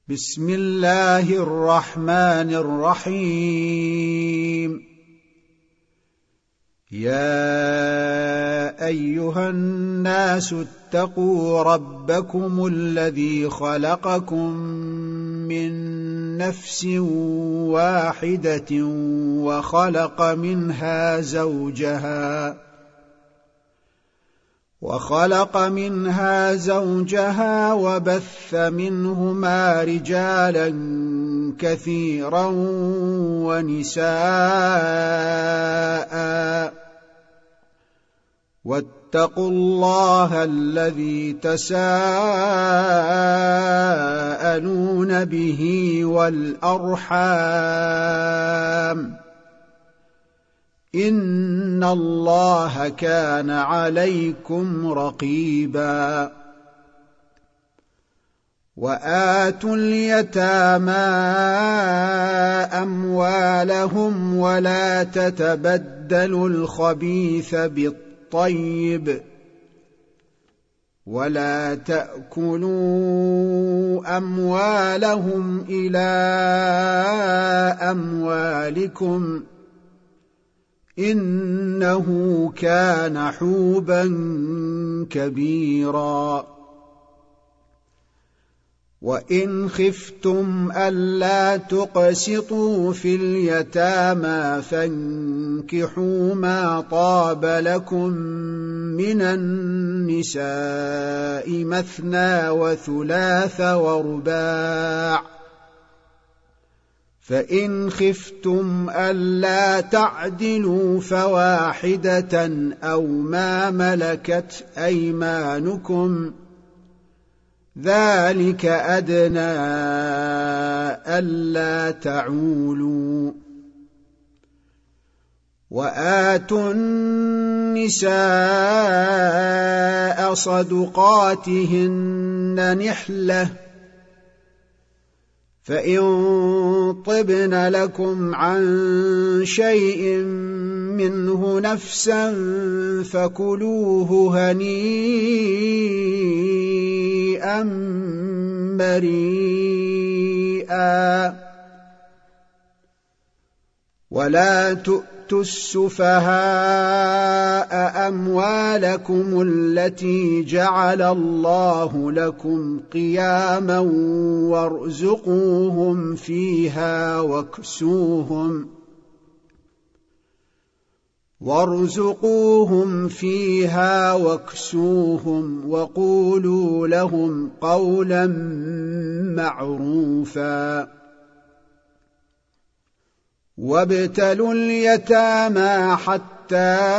بسم الله الرحمن الرحيم. يا أيها الناس اتقوا ربكم الذي خلقكم من نفس واحدة وخلق منها زوجها وبث منهما رجالا كثيرا ونساء، واتقوا الله الذي تساءلون به والأرحام، إن الله كان عليكم رقيبا. وآتوا اليتامى أموالهم ولا تتبدلوا الخبيث بالطيب، ولا تأكلوا أموالهم إلى أموالكم، إنه كان حوبا كبيرا. وإن خفتم ألا تقسطوا في اليتامى فانكحوا ما طاب لكم من النساء مثنى وثلاث ورباع، فإن خفتم ألا تعدلوا فواحدة أو ما ملكت أيمانكم، ذلك أدنى ألا تعولوا. وآتوا النساء صدقاتهن نحلة، فإن طبن لكم عن شيء منه نفسا فكلوه هنيئا مريئا. ولا تؤتوا السفهاء أموالكم التي جعل الله لكم قياما وارزقوهم فيها واكسوهم وقولوا لهم قولا معروفا. وابتلوا اليتامى حتى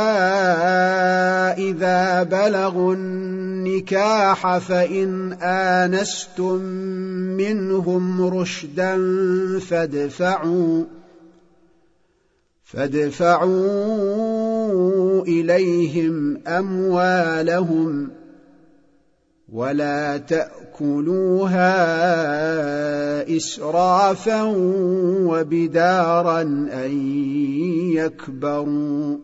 إذا بلغوا النكاح فإن آنستم منهم رشدا فادفعوا إليهم أموالهم، ولا تأكلوها إسرافا وبدارا أن يكبروا.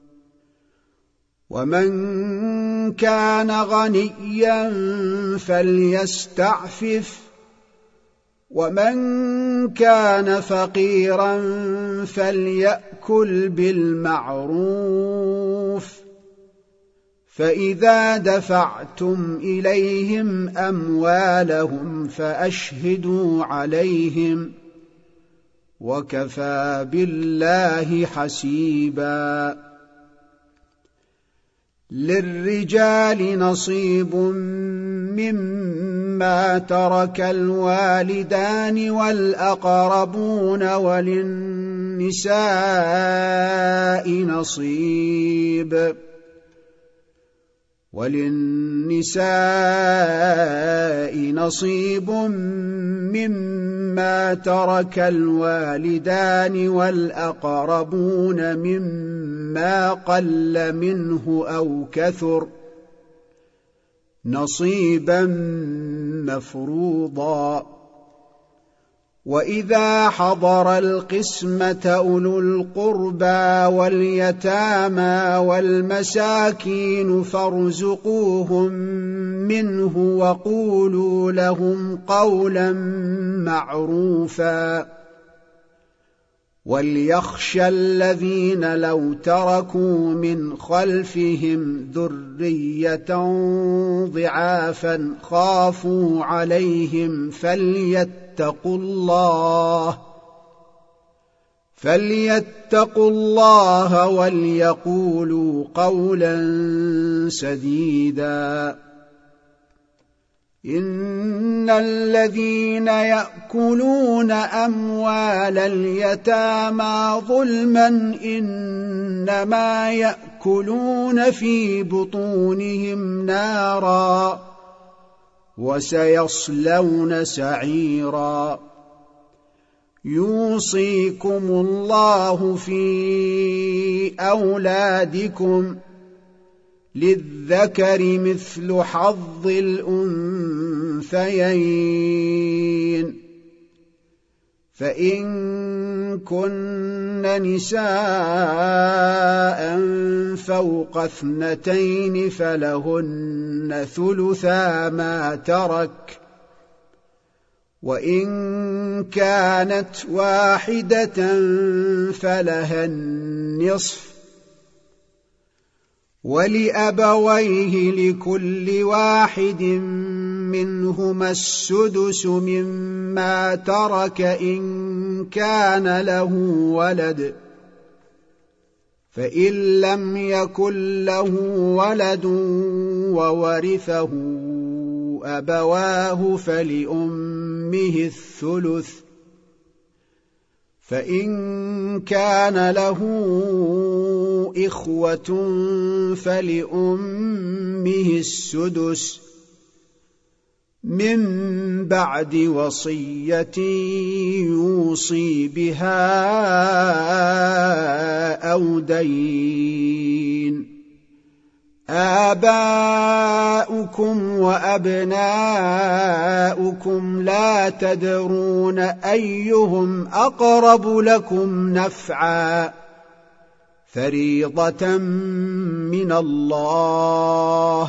ومن كان غنيا فليستعفف، ومن كان فقيرا فليأكل بالمعروف. فإذا دفعتم إليهم أموالهم فأشهدوا عليهم، وكفى بالله حسيبا. للرجال نصيب مما ترك الوالدان والأقربون، وللنساء نصيب مما ترك الوالدان والأقربون مما قل منه أو كثر، نصيبا مفروضا. وإذا حضر القسمة أولو القربى واليتامى والمساكين فارزقوهم منه وقولوا لهم قولا معروفا وليخشى الذين لو تركوا من خلفهم ذرية ضعافا خافوا عليهم فليتقوا الله وليقولوا قولا سديدا إن الذين يأكلون أموال اليتامى ظلما إنما يأكلون في بطونهم نارا وسيصلون سعيرا يوصيكم الله في أولادكم للذكر مثل حظ الأنثيين فإن كن نساء فوق 2 فلهن ثلثا ما ترك وإن كانت واحدة فلها النصف ولأبويه لكل واحد منهما السدس مما ترك إن كان له ولد فإن لم يكن له ولد وورثه أبواه فلأمه الثلث فإن كان له إخوة فلأمه السدس من بعد وصية يوصي بها أو دين آباؤكم وأبناؤكم لا تدرون أيهم أقرب لكم نفعا فريضة من الله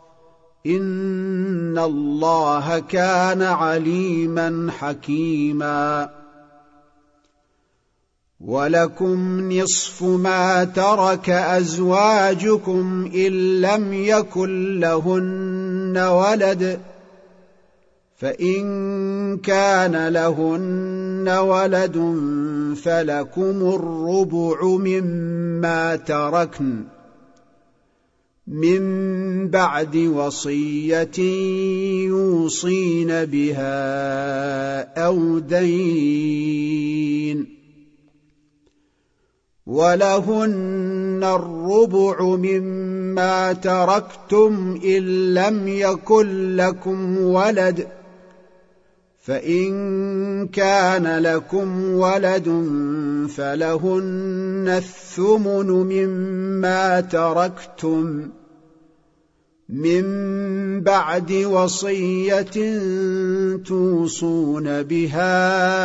إن الله كان عليما حكيما ولكم نصف ما ترك أزواجكم إن لم يكن لهن ولد فإن كان لهن ولد فلكم الربع مما تركن من بعد وصية يوصين بها أو دين ولهن الربع مما تركتم إن لم يكن لكم ولد فإن كان لكم ولد فلهن الثمن مما تركتم من بعد وصية توصون بها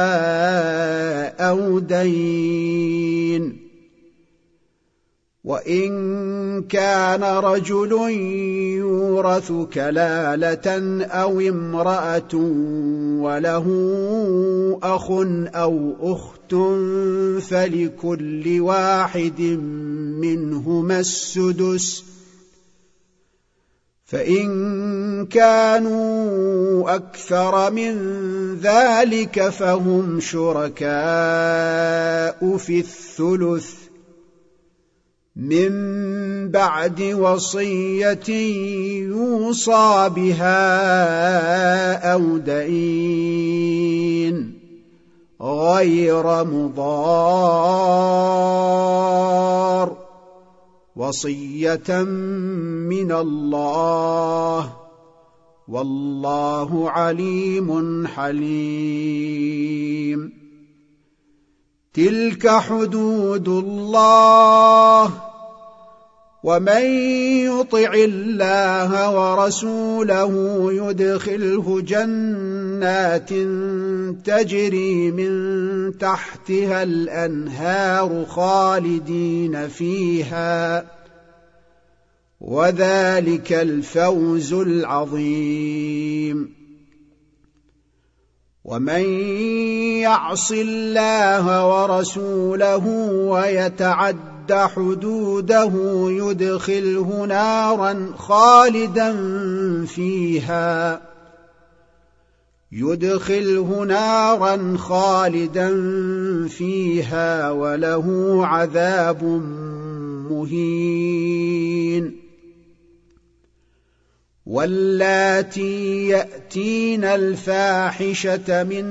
أو دين وإن كان رجل يورث كلالة أو امرأة وله أخ أو أخت فلكل واحد منهما السدس فإن كانوا أكثر من ذلك فهم شركاء في الثلث من بعد وصية يوصى بها أو دين غير مضار وصية من الله والله عليم حليم تلك حدود الله ومن يطع الله ورسوله يدخله جنات تجري من تحتها الأنهار خالدين فيها، وذلك الفوز العظيم. ومن يعص الله ورسوله ويتعد حدوده يدخله نارا خالدا فيها وله عذاب مهين. واللاتي يأتين الفاحشة من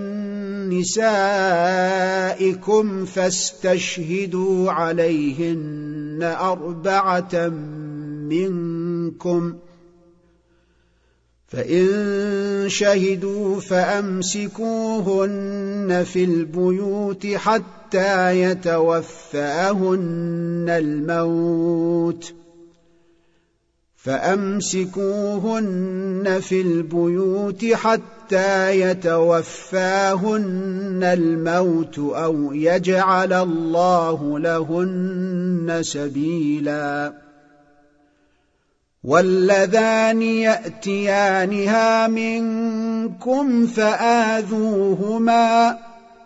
نسائكم فاستشهدوا عليهن 4 منكم، فإن شهدوا فأمسكوهن في البيوت حتى يتوفاهن الموت أو يجعل الله لهن سبيلا. واللذان يأتيانها منكم فآذوهما،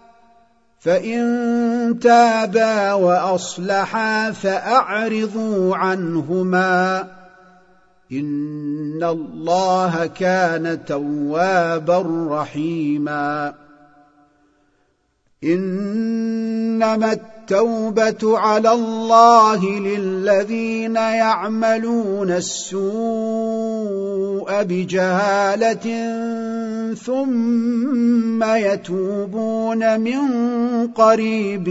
فإن تابا وأصلحا فأعرضوا عنهما، إن الله كان توابا رحيما. إنما التوبة على الله للذين يعملون السوء بجهالة ثم يتوبون من قريب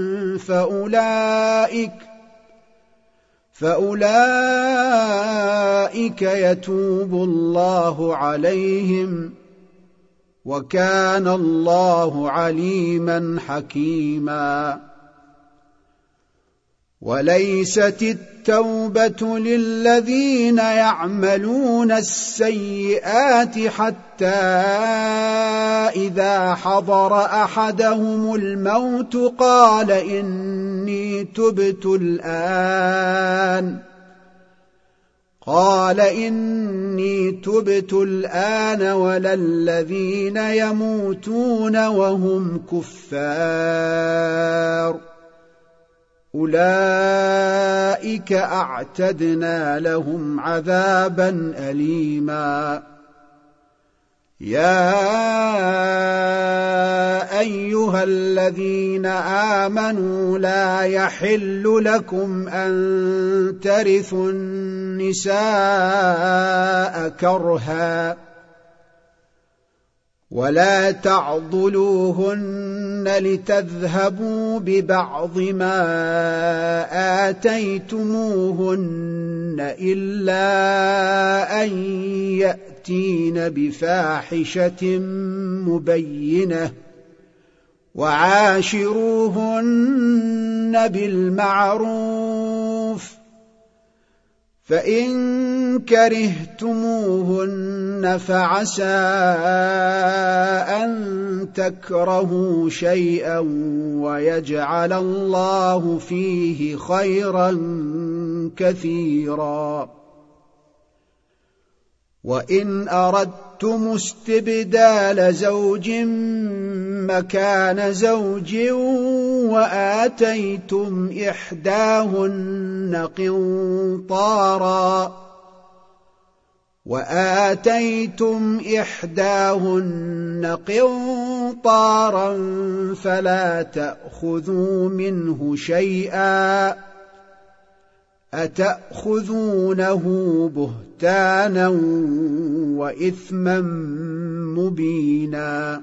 فأولئك يتوب الله عليهم، وكان الله عليما حكيما. وليست التوبة للذين يعملون السيئات حتى إذا حضر أحدهم الموت قال إني تبت الآن ولا الذين يموتون وهم كفار، أولئك أعتدنا لهم عذابا أليما. يا أيها الذين آمنوا لا يحل لكم أن ترثوا النساء كرها، ولا تعضلوهن لتذهبوا ببعض ما آتيتموهن إلا أن يأتين بفاحشة مبينة، وعاشروهن بالمعروف، فإن كرهتموهن فعسى أن تكرهوا شيئا ويجعل الله فيه خيرا كثيرا. وإن أردتم استبدال زوج مكان زوج وآتيتم إحداهن قنطارا فلا تأخذوا منه شيئا، أتأخذونه بهتانا وإثما مبينا.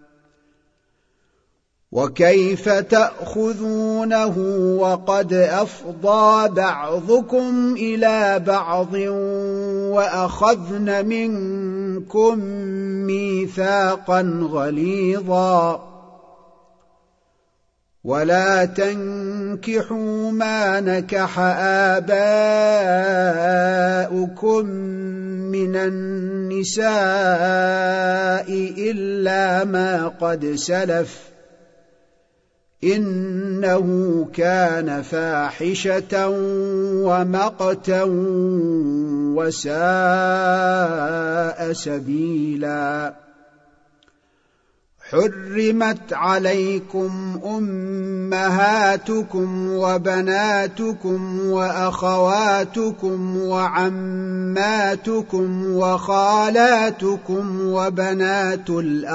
وكيف تأخذونه وقد أفضى بعضكم إلى بعض وأخذن منكم ميثاقا غليظا. ولا تنكحوا ما نكح آباؤكم من النساء إلا ما قد سلف إنه كان فاحشة ومقتا وساء سبيلا. حرمت عليكم أمهاتكم وبناتكم وأخواتكم وعماتكم وخالاتكم وبنات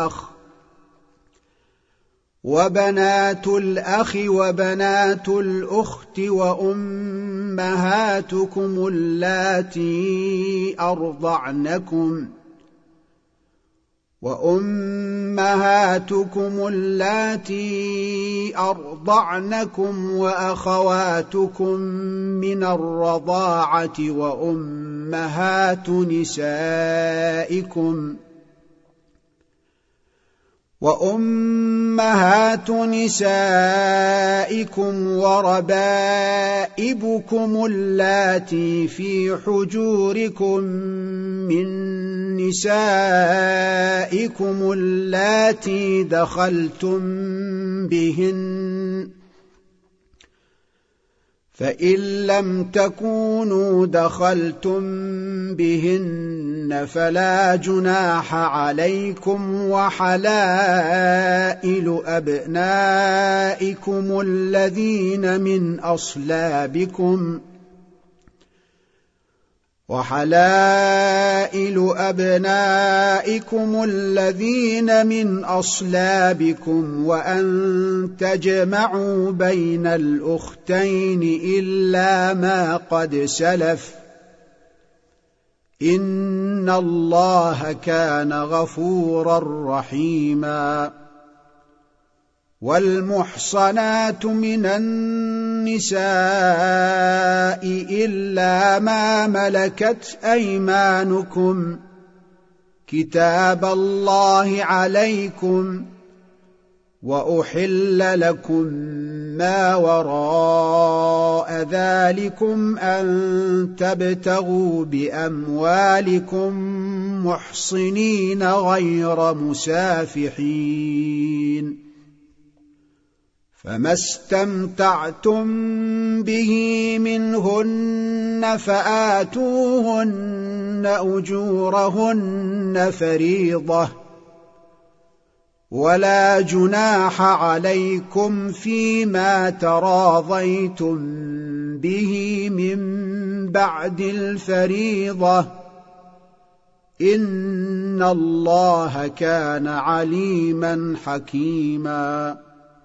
الأخ وبنات الأخت وأمهاتكم اللاتي أرضعنكم وأخواتكم من الرضاعة وأمهات نسائكم وربائبكم اللاتي في حجوركم من نسائكم اللاتي دخلتم بهن، فإن لم تكونوا دخلتم بهن فلا جناح عليكم، وحلائل أبنائكم الذين من أصلابكم وأن تجمعوا بين الأختين إلا ما قد سلف إن الله كان غفورا رحيما. والمحصنات من النساء إلا ما ملكت أيمانكم كتاب الله عليكم، وأحل لكم ما وراء ذلكم أن تبتغوا بأموالكم محصنين غير مسافحين، فما استمتعتم به منهن فآتوهن أجورهن فريضة، ولا جناح عليكم فيما تراضيتم به من بعد الفريضة إن الله كان عليما حكيما.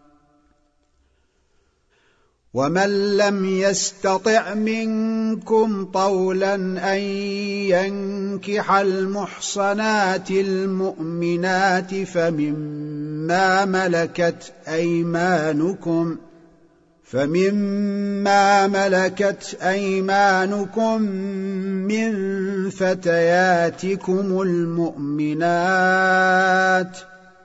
ومن لم يستطع منكم طولا أن ينكح المحصنات المؤمنات فمما ملكت أيمانكم من فتياتكم المؤمنات،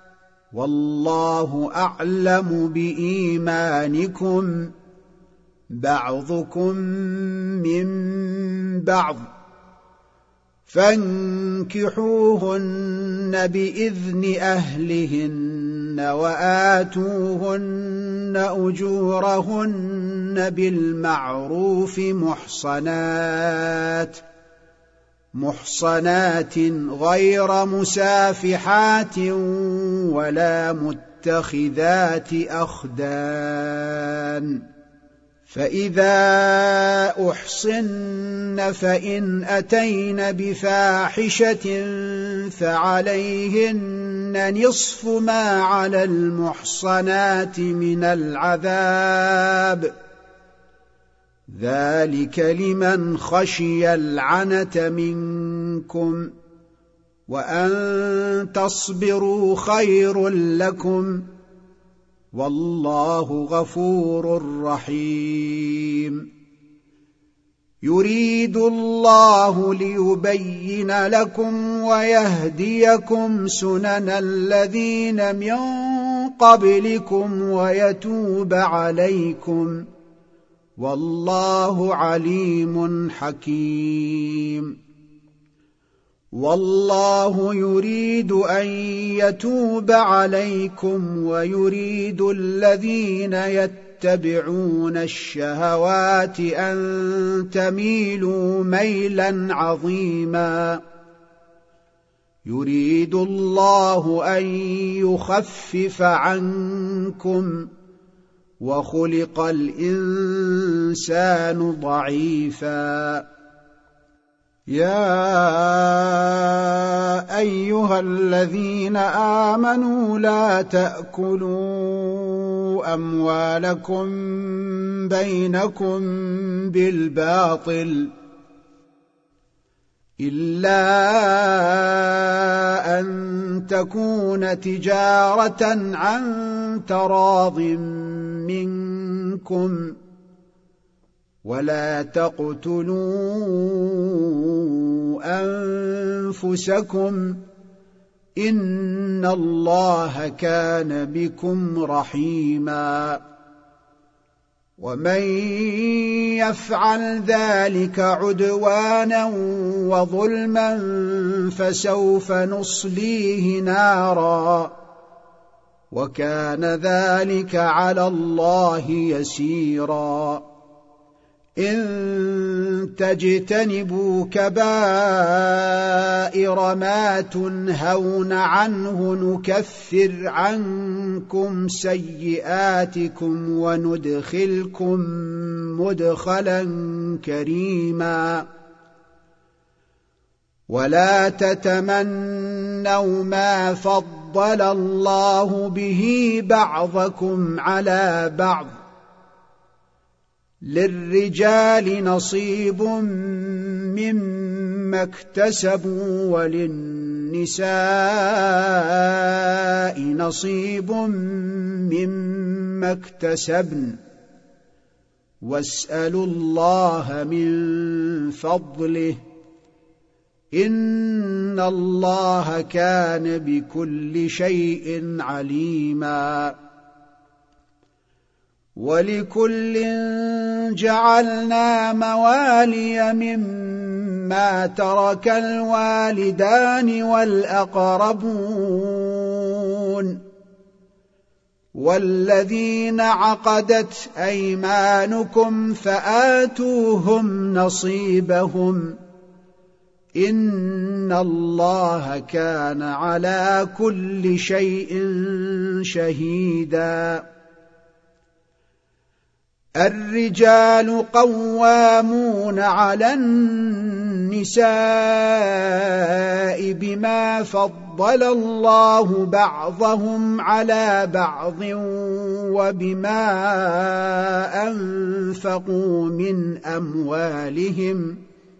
والله أعلم بإيمانكم، بعضكم من بعض، فانكحوهن بإذن أهلهن وآتوهن أجورهن بالمعروف محصنات غير مسافحات ولا متخذات أخدان، فإذا أحصن فإن أتين بفاحشة فعليهن نصف ما على المحصنات من العذاب، ذلك لمن خشي العنة منكم، وأن تصبروا خير لكم، والله غفور رحيم. يريد الله ليبين لكم ويهديكم سنن الذين من قبلكم ويتوب عليكم، والله عليم حكيم. والله يريد أن يتوب عليكم ويريد الذين يتبعون الشهوات أن تميلوا ميلا عظيما. يريد الله أن يخفف عنكم، وخلق الإنسان ضعيفا. يا أيها الذين آمنوا لا تأكلوا أموالكم بينكم بالباطل إلا أن تكون تجارة عن تراض منكم، ولا تقتلوا أنفسكم إن الله كان بكم رحيما. ومن يفعل ذلك عدوانا وظلما فسوف نصليه نارا، وكان ذلك على الله يسيرا. إن تجتنبوا كبائر ما تنهون عنه نكفر عنكم سيئاتكم وندخلكم مدخلا كريما. ولا تتمنوا ما فضل الله به بعضكم على بعض، للرجال نصيب مما اكتسبوا وللنساء نصيب مما اكتسبن، واسألوا الله من فضله إن الله كان بكل شيء عليما. ولكل جعلنا موالي مما ترك الوالدان والأقربون والذين عقدت أيمانكم فآتوهم نصيبهم إن الله كان على كل شيء شهيدا. الرجال قوامون على النساء بما فضل الله بعضهم على بعض وبما أنفقوا من أموالهم،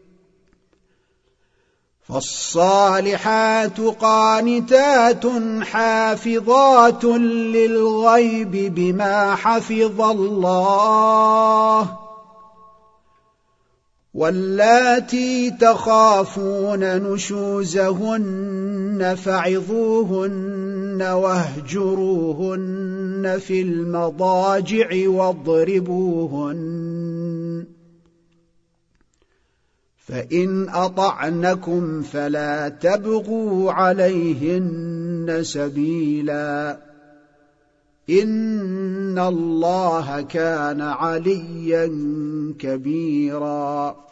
فالصالحات قانتات حافظات للغيب بما حفظ الله، واللاتي تخافون نشوزهن فعظوهن واهجروهن في المضاجع واضربوهن، فإن أطعنكم فلا تبغوا عليهن سبيلا إن الله كان عليا كبيرا.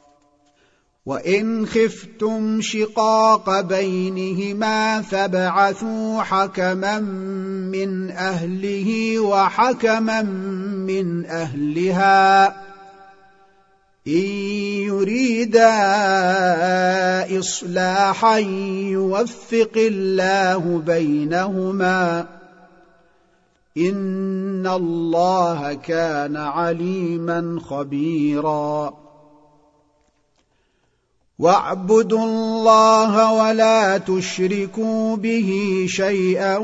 وإن خفتم شقاق بينهما فابعثوا حكما من أهله وحكما من أهلها إن يريدا إصلاحا يوفق الله بينهما إن الله كان عليما خبيرا. واعبدوا الله ولا تشركوا به شيئا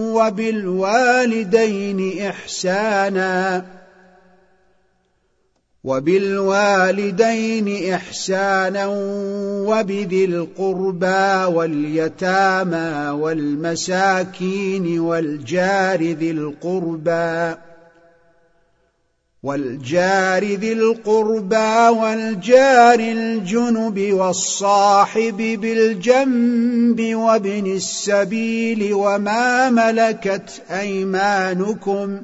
وبالوالدين إحسانا وبالوالدين إحسانا وبذي القربى واليتامى والمساكين والجار ذي القربى والجار الجنب والصاحب بالجنب وابن السبيل وما ملكت أيمانكم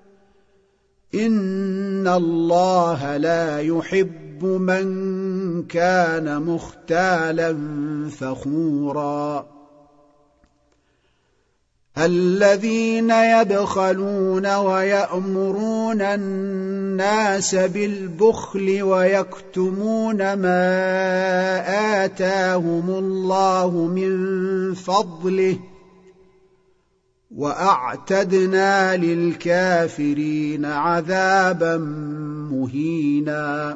إن الله لا يحب من كان مختالا فخورا الذين يبخلون ويأمرون الناس بالبخل ويكتمون ما آتاهم الله من فضله وأعتدنا للكافرين عذابا مهينا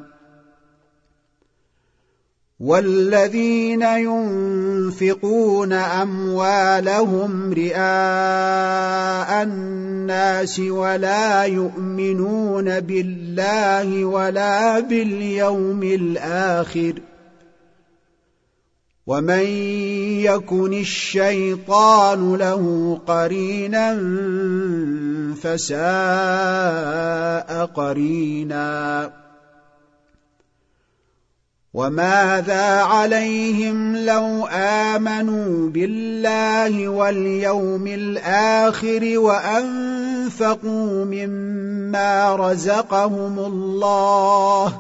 والذين ينفقون أموالهم رئاء الناس ولا يؤمنون بالله ولا باليوم الآخر ومن يكن الشيطان له قرينا فساء قرينا وماذا عليهم لو آمنوا بالله واليوم الآخر وأنفقوا مما رزقهم الله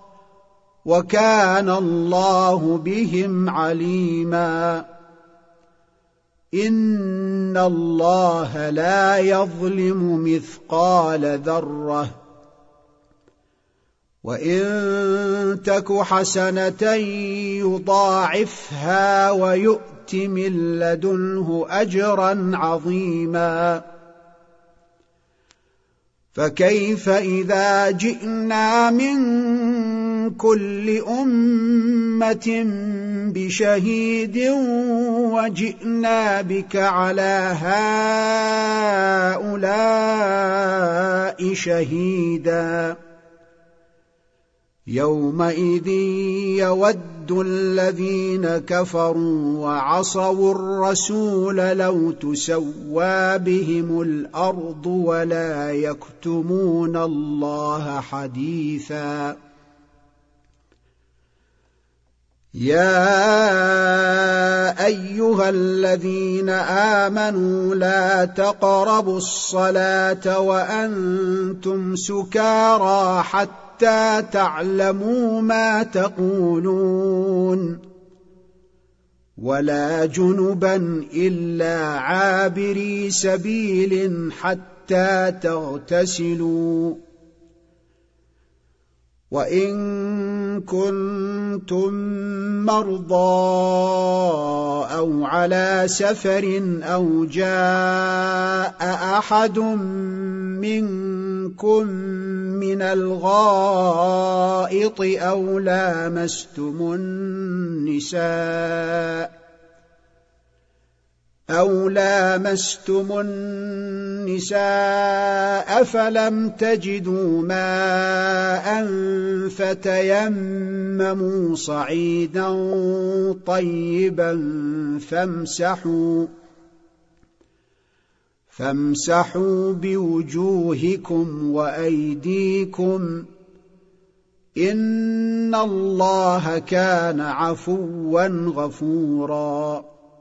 وكان الله بهم عليما إن الله لا يظلم مثقال ذرة وإن تك حسنة يضاعفها ويؤت من لدنه أجرا عظيما فكيف إذا جئنا من كل أمة بشهيد وجئنا بك على هؤلاء شهيدا يومئذ يود الذين كفروا وعصوا الرسول لو تسوى بهم الأرض ولا يكتمون الله حديثا يا أيها الذين آمنوا لا تقربوا الصلاة وأنتم سكارى حتى تعلموا ما تقولون ولا جنبا إلا عابري سبيل حتى تغتسلوا وإن كنتم مرضى أو على سفر أو جاء أحد منكم من الغائط أو لامستم النساء فلم تجدوا ماء فتيمموا صعيدا طيبا فامسحوا بوجوهكم وأيديكم إن الله كان عفوا غفورا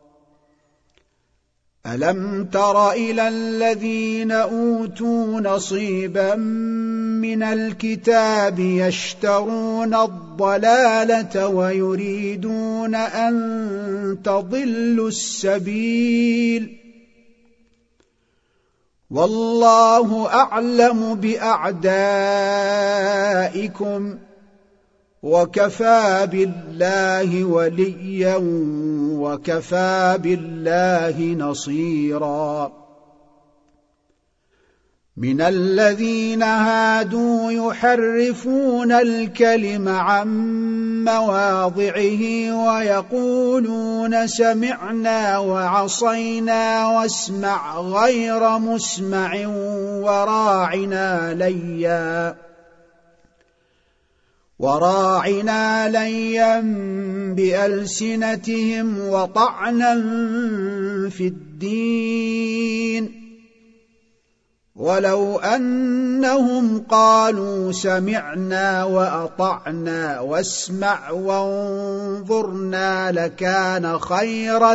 ألم تر إلى الذين أوتوا نصيبا من الكتاب يشترون الضلالة ويريدون أن تضلوا السبيل والله أعلم بأعدائكم وكفى بالله وليا وكفى بالله نصيرا من الذين هادوا يحرفون الكلم عن مواضعه ويقولون سمعنا وعصينا واسمع غير مسمع وراعنا ليا وراعنا ليا بألسنتهم وطعنا في الدين ولو أنهم قالوا سمعنا وأطعنا واسمع وانظرنا لكان خيرا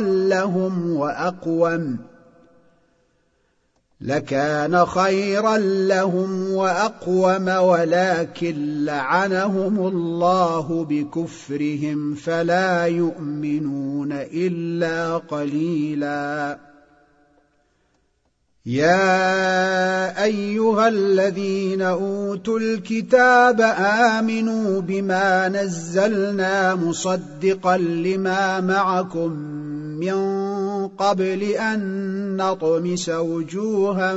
لهم وأقوم ولكن لعنهم الله بكفرهم فلا يؤمنون إلا قليلا. يا أيها الذين أوتوا الكتاب آمنوا بما نزلنا مصدقا لما معكم من قبل أن نطمس وجوها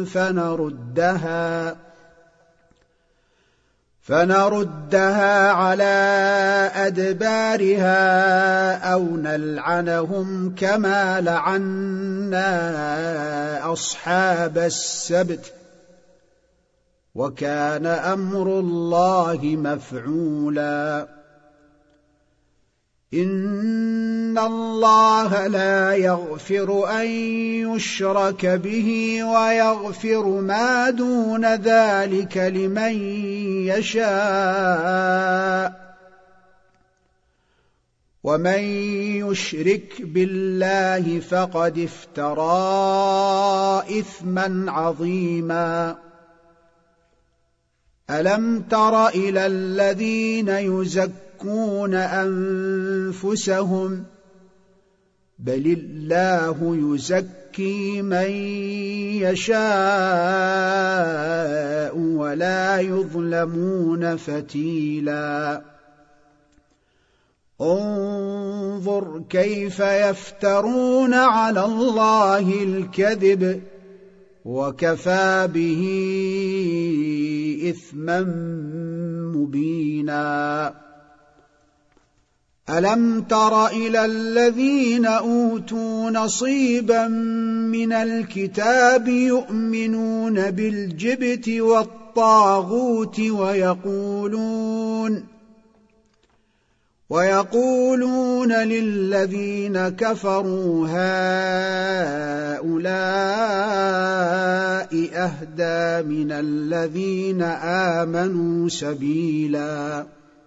فنردها على أدبارها أو نلعنهم كما لعنا أصحاب السبت وكان أمر الله مفعولا. إن الله لا يغفر أن يشرك به ويغفر ما دون ذلك لمن يشاء ومن يشرك بالله فقد افترى إثما عظيما. ألم تر إلى الذين يزكون أنفسهم بل الله يزكي من يشاء ولا يظلمون فتيلا. انظر كيف يفترون على الله الكذب وكفى به إثما مبينا. ألم تر إلى الذين أوتوا نصيبا من الكتاب يؤمنون بالجبت والطاغوت ويقولون للذين كفروا هؤلاء أهدى من الذين آمنوا سبيلا.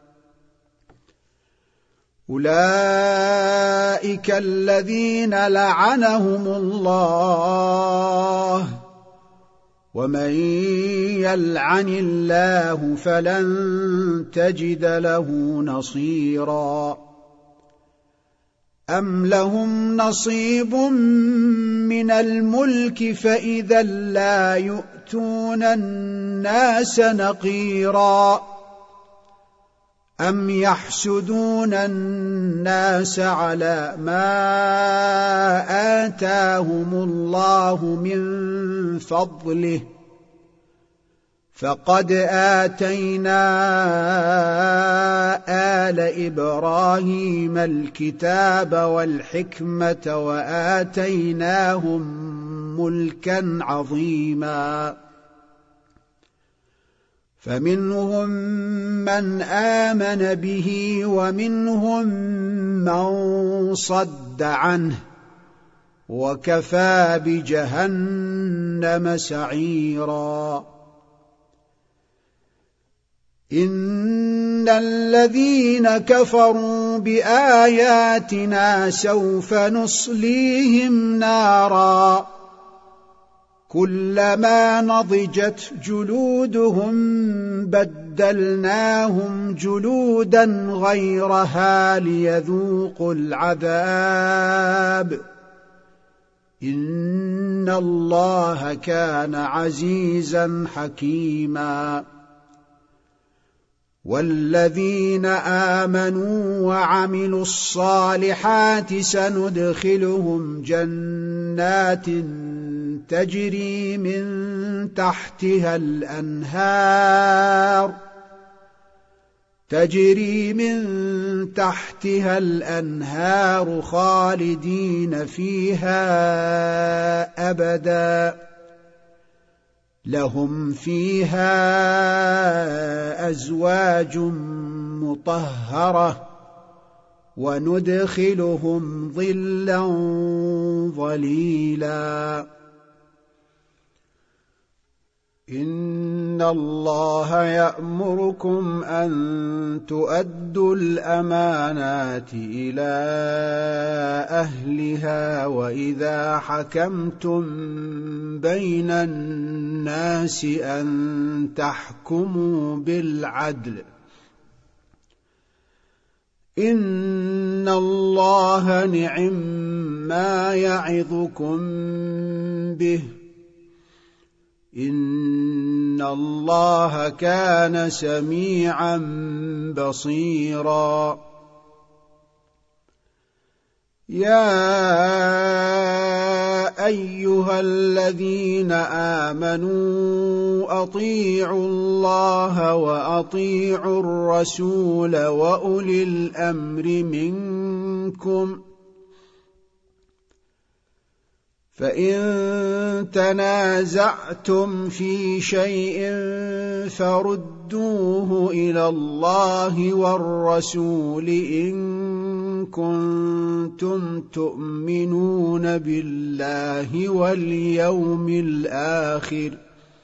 أولئك الذين لعنهم الله ومن يلعن الله فلن تجد له نصيرا. أم لهم نصيب من الملك فإذا لا يؤتون الناس نقيرا. أم يحسدون الناس على ما آتاهم الله من فضله فقد آتينا آل إبراهيم الكتاب والحكمة وآتيناهم ملكا عظيما. فمنهم من آمن به ومنهم من صد عنه وكفى بجهنم سعيرا. إن الذين كفروا بآياتنا سوف نصليهم نارا كلما نضجت جلودهم بدلناهم جلودا غيرها ليذوقوا العذاب إن الله كان عزيزا حكيما. والذين آمنوا وعملوا الصالحات سندخلهم جنات تجري من تحتها الأنهار خالدين فيها أبدا لهم فيها أزواج مطهرة وندخلهم ظلا ظليلا. إن الله يأمركم أن تؤدوا الأمانات إلى أهلها وإذا حكمتم بين الناس أن تحكموا بالعدل. إن الله نعم يعظكم به. إن الله كان سميعا بصيرا. يا أيها الذين آمنوا أطيعوا الله وأطيعوا الرسول وأولي الأمر منكم، فإن تنازعتم في شيء فردوه إلى الله والرسول إن كنتم تؤمنون بالله واليوم الآخر،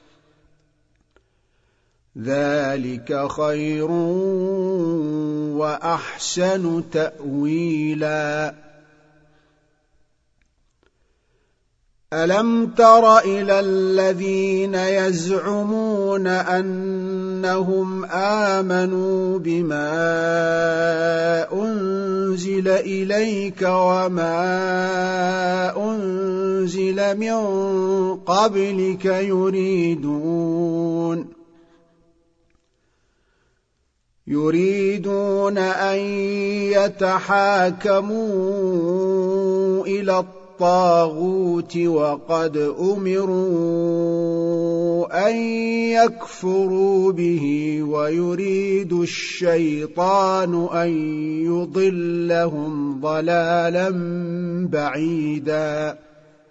ذلك خير وأحسن تأويلا. ألم تر إلى الذين يزعمون أنهم آمنوا بما أنزل إليك وما أنزل من قبلك يريدون أن يتحاكموا إلى الطاغوت وقد أمروا أن يكفروا به ويريد الشيطان أن يضلهم ضلالا بعيدا.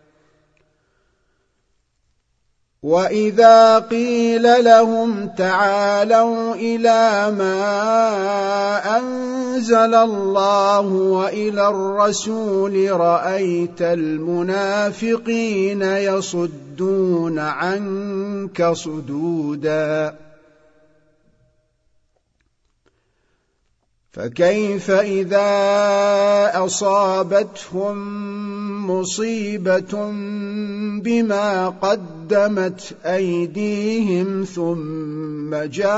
وإذا قيل لهم تعالوا إلى ما أنزل الله وإلى الرسول رأيت المنافقين يصدون عنك صدودا. فكيف إذا أصابتهم مصيبة بما قدمت أيديهم ثم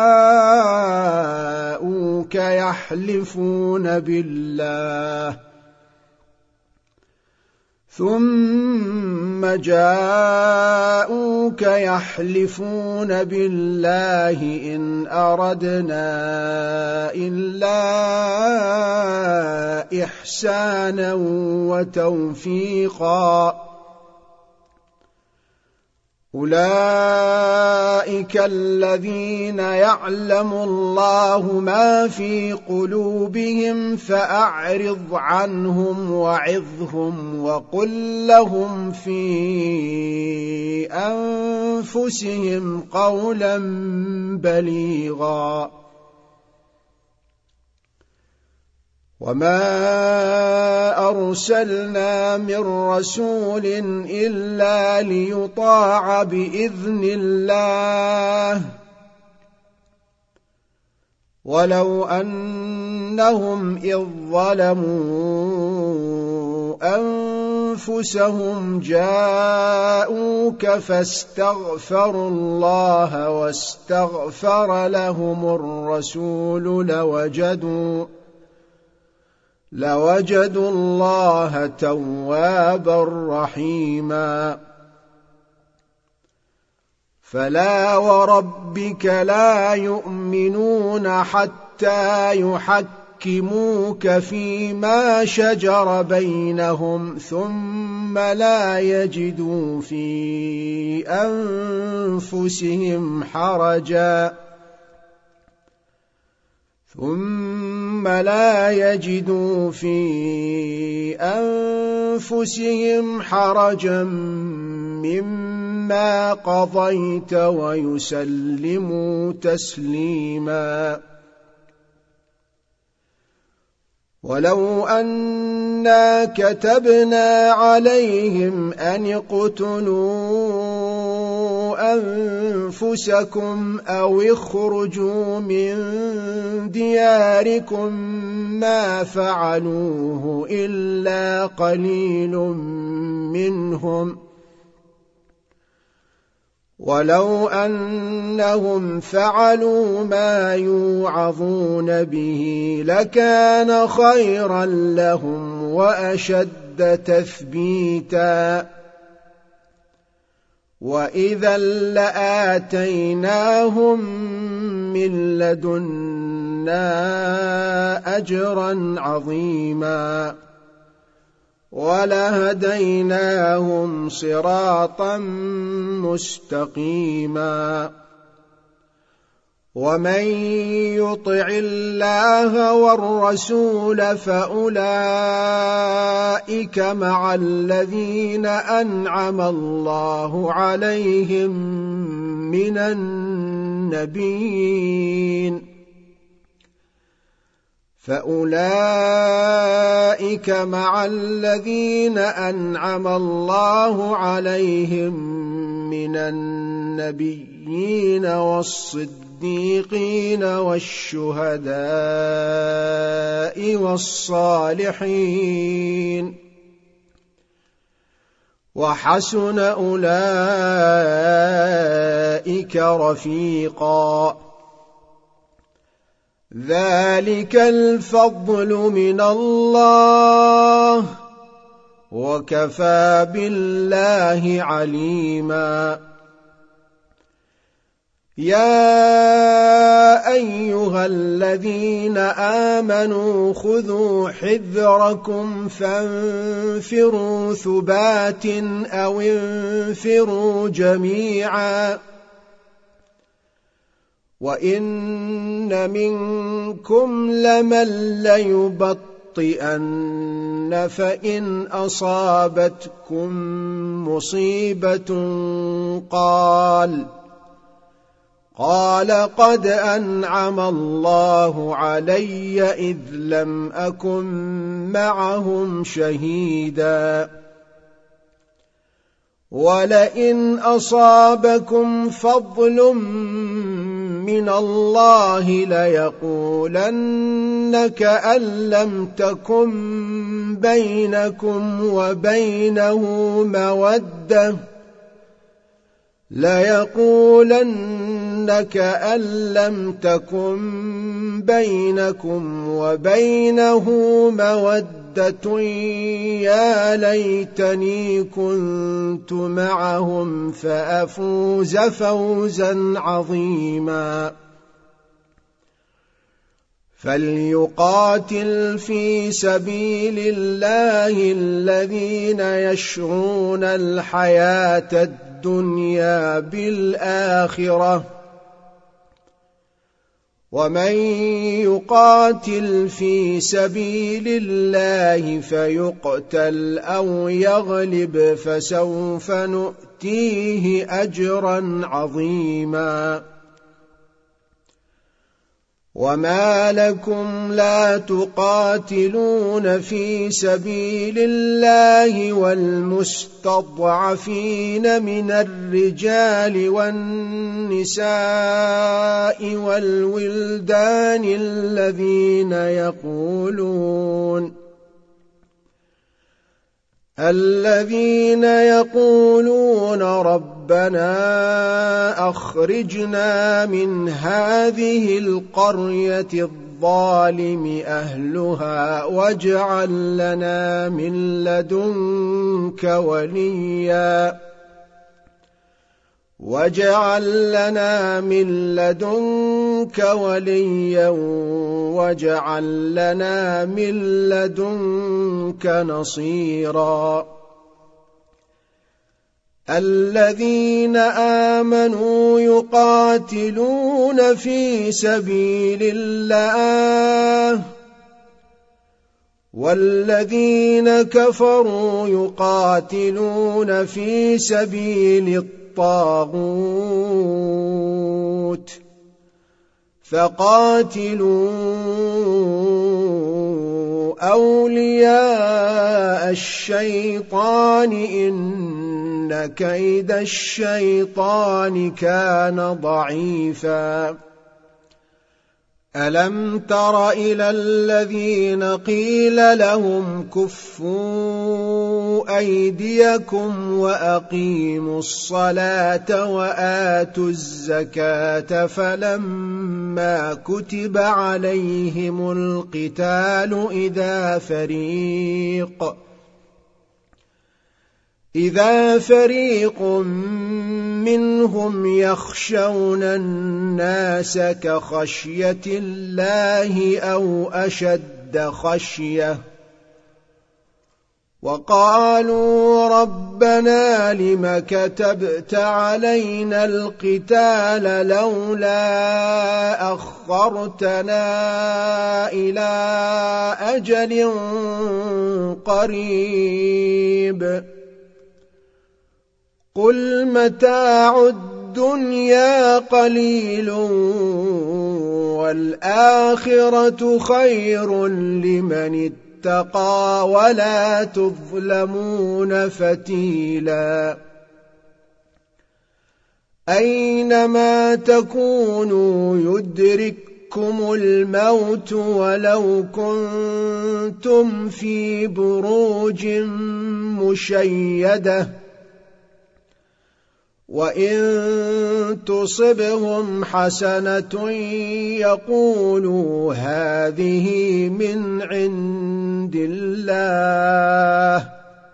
جاءوك يحلفون بالله إن أردنا إلا إحسانا وتوفيقا. أولئك الذين يعلم الله ما في قلوبهم فأعرض عنهم وعظهم وقل لهم في أنفسهم قولا بليغا. وما أرسلنا من رسول إلا ليطاع بإذن الله ولو أنهم إذ ظلموا أنفسهم جاءوك فاستغفروا الله واستغفر لهم الرسول لوجدوا الله توابا رحيما. فلا وربك لا يؤمنون حتى يحكموك فيما شجر بينهم ثم لا يجدوا في أنفسهم حرجا مما قضيت ويسلموا تسليما. ولو أنا كتبنا عليهم أن اقتلوا أنفسكم أو اخرجوا من دياركم ما فعلوه إلا قليل منهم ولو أنهم فعلوا ما يوعظون به لكان خيرا لهم وأشد تثبيتا وإذا لآتيناهم من لدنا أجرا عظيما ولهديناهم صراطا مستقيما ومن يطع الله والرسول فأولئك مع الذين أنعم الله عليهم من النبيين فأولئك مع الذين أنعم الله عليهم من النبيين والصديقين والشهداء والصالحين وحسن أولئك رفيقا ذلك الفضل من الله وكفى بالله عليما يا أيها الذين آمنوا خذوا حذركم فانفروا ثبات أو انفروا جميعا وإن منكم لمن ليبطئن فإن أصابتكم مصيبة قال قد أنعم الله علي إذ لم أكن معهم شهيدا ولئن أصابكم فضل من الله ليقولن كأن لم تكن بينكم وبينه مودة يا ليتني كنت معهم فأفوز فوزا عظيما فليقاتل في سبيل الله الذين يشرون الحياة الدنيا بالآخرة ومن يقاتل في سبيل الله فيقتل أو يغلب فسوف نؤتيه أجرا عظيما وما لكم لا تقاتلون في سبيل الله والمستضعفين من الرجال والنساء والولدان الذين يقولون ربنا أخرجنا من هذه القرية الظالم أهلها واجعل لنا من لدنك وليا واجعل لنا من لدنك نصيرا الذين آمنوا يقاتلون في سبيل الله والذين كفروا يقاتلون في سبيل الطاغوت فقاتلوا أولياء الشيطان إن كيد الشيطان كان ضعيفا ألم تر إلى الذين قيل لهم كفوا أيديكم وأقيموا الصلاة وآتوا الزكاة فلما كتب عليهم القتال إذا فريق منهم يخشون الناس كخشية الله أو أشد خشية وقالوا ربنا لم كتبت علينا القتال لولا أخرتنا إلى أجل قريب قل متاع الدنيا قليل والآخرة خير لمن اتقى ولا تظلمون فتيلا أينما تكونوا يدرككم الموت ولو كنتم في بروج مشيدة وإن تصبهم حسنة يقولوا هذه من عند الله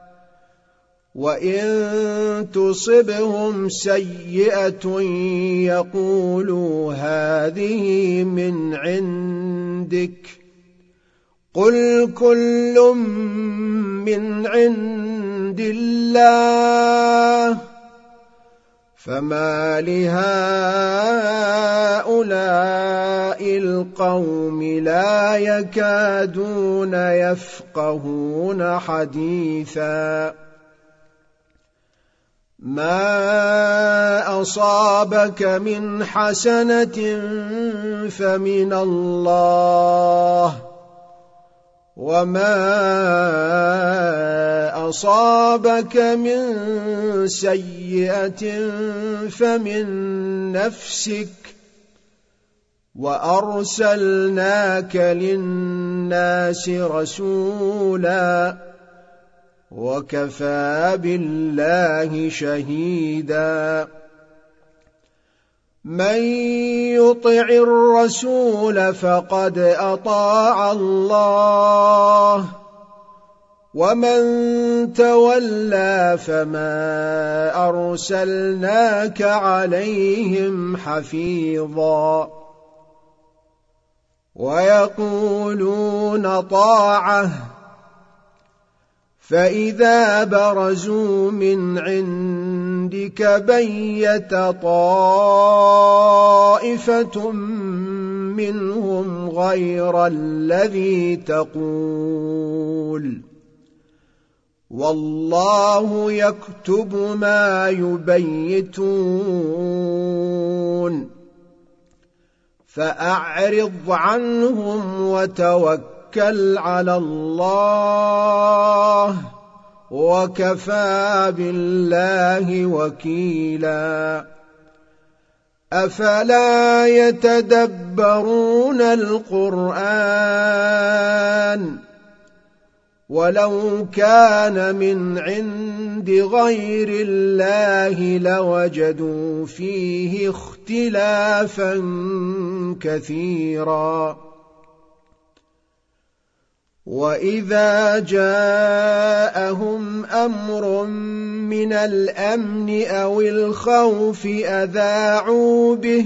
وإن تصبهم سيئة يقولوا هذه من عندك قل كل من عند الله فما لهؤلاء القوم لا يكادون يفقهون حديثا ما أصابك من حسنة فمن الله وما أصابك من سيئة فمن نفسك وأرسلناك للناس رسولا وكفى بالله شهيدا من يطع الرسول فقد أطاع الله ومن تولى فما أرسلناك عليهم حفيظا ويقولون طاعة فإذا برزوا من عندك بيت طائفة منهم غير الذي تقول والله يكتب ما يبيتون فأعرض عنهم وتوكل على الله وكفى بالله وكيلا أفلا يتدبرون القرآن ولو كان من عند غير الله لوجدوا فيه اختلافا كثيرا وإذا جاءهم أمر من الأمن أو الخوف أذاعوا به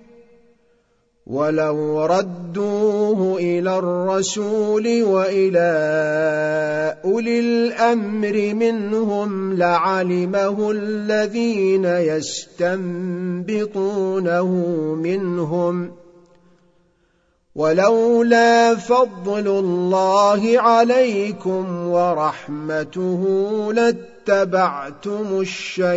ولو ردوه إلى الرسول وإلى أولي الأمر منهم لعلمه الذين يستنبطونه منهم ولولا فضل الله عليكم ورحمته لاتبعتم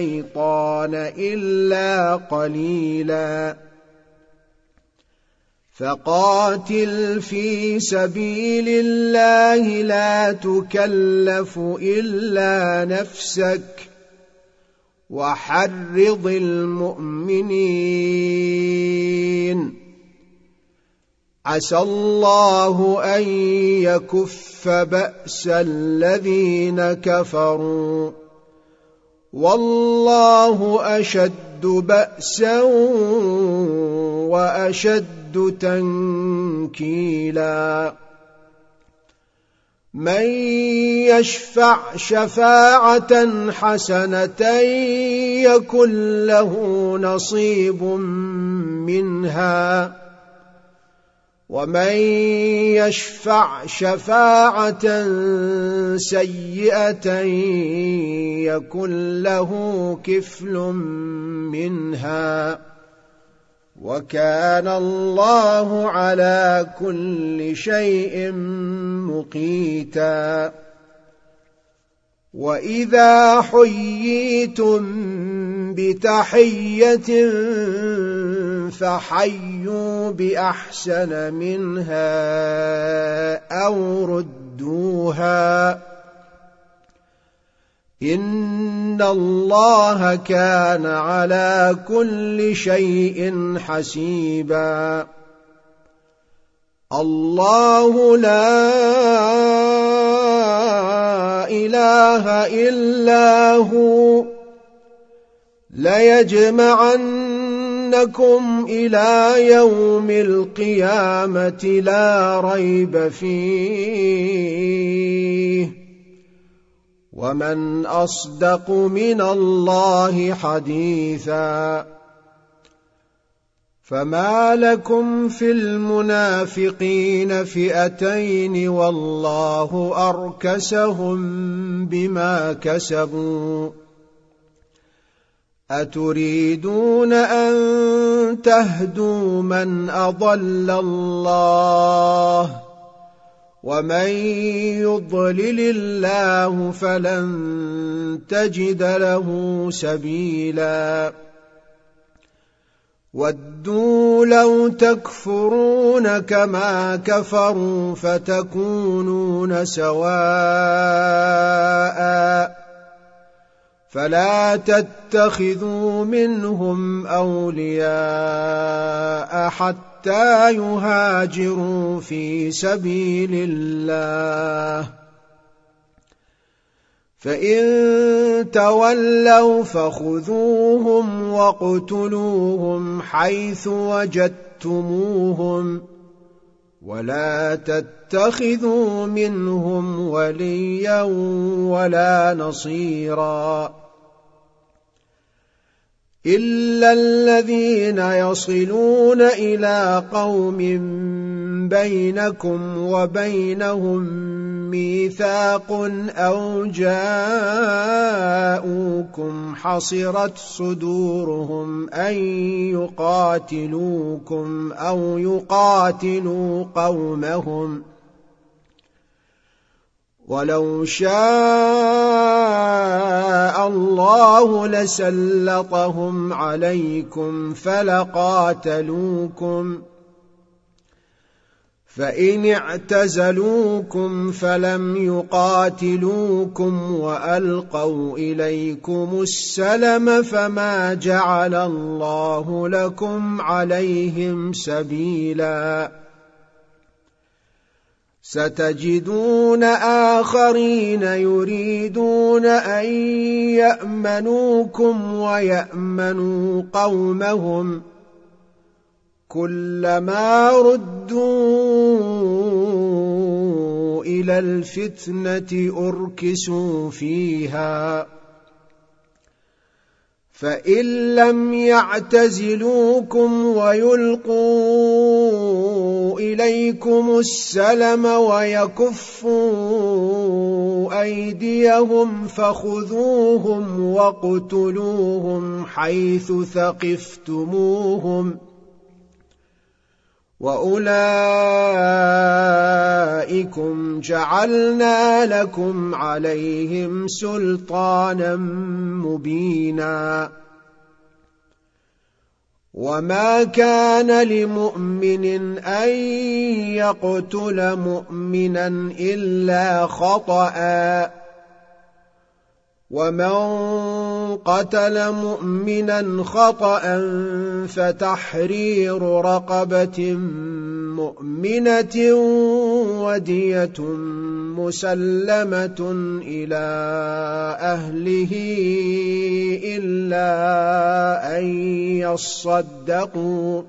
الشيطان إلا قليلا فقاتل في سبيل الله لا تكلف إلا نفسك وحرض المؤمنين عسى الله أن يكف بأس الذين كفروا والله أشد بأسا وأشد تنكيلا من يشفع شفاعة حسنة يكن له نصيب منها ومن يشفع شفاعة سيئة يكن له كفل منها وكان الله على كل شيء مقيتا وإذا حييتم بتحية فحيوا بأحسن منها أو ردوها إن الله كان على كل شيء حسيبا الله لا إله إلا هو ليجمعنكم إلى يوم القيامة لا ريب فيه ومن أصدق من الله حديثا فما لكم في المنافقين فئتين والله أركسهم بما كسبوا أتريدون أن تهدوا من أضل الله ومن يضلل الله فلن تجد له سبيلا ودوا لو تكفرون كما كفروا فتكونون سواء فلا تتخذوا منهم أولياء حتى يهاجروا في سبيل الله فإن تولوا فخذوهم واقتلوهم حيث وجدتموهم ولا تتخذوا منهم وليا ولا نصيرا إلا الذين يصلون إلى قوم بينكم وبينهم ميثاق أو جاءوكم حصرت صدورهم أن يقاتلوكم أو يقاتلوا قومهم ولو شاء الله لسلطهم عليكم فلقاتلوكم فإن اعتزلوكم فلم يقاتلوكم وألقوا إليكم السلم فما جعل الله لكم عليهم سبيلا ستجدون آخرين يريدون أن يأمنوكم ويأمنوا قومهم كلما ردوا إلى الفتنة أركسوا فيها فإن لم يعتزلوكم ويلقوا إليكم السلم ويكفوا أيديهم فخذوهم واقتلوهم حيث ثقفتموهم وأولئكم جعلنا لكم عليهم سلطانا مبينا وما كان لمؤمن أن يقتل مؤمنا إلا خطأ ومن قتل مؤمنا خطأ فتحرير رقبة مؤمنة ودية مسلمة إلى أهله إلا أن يصدقوا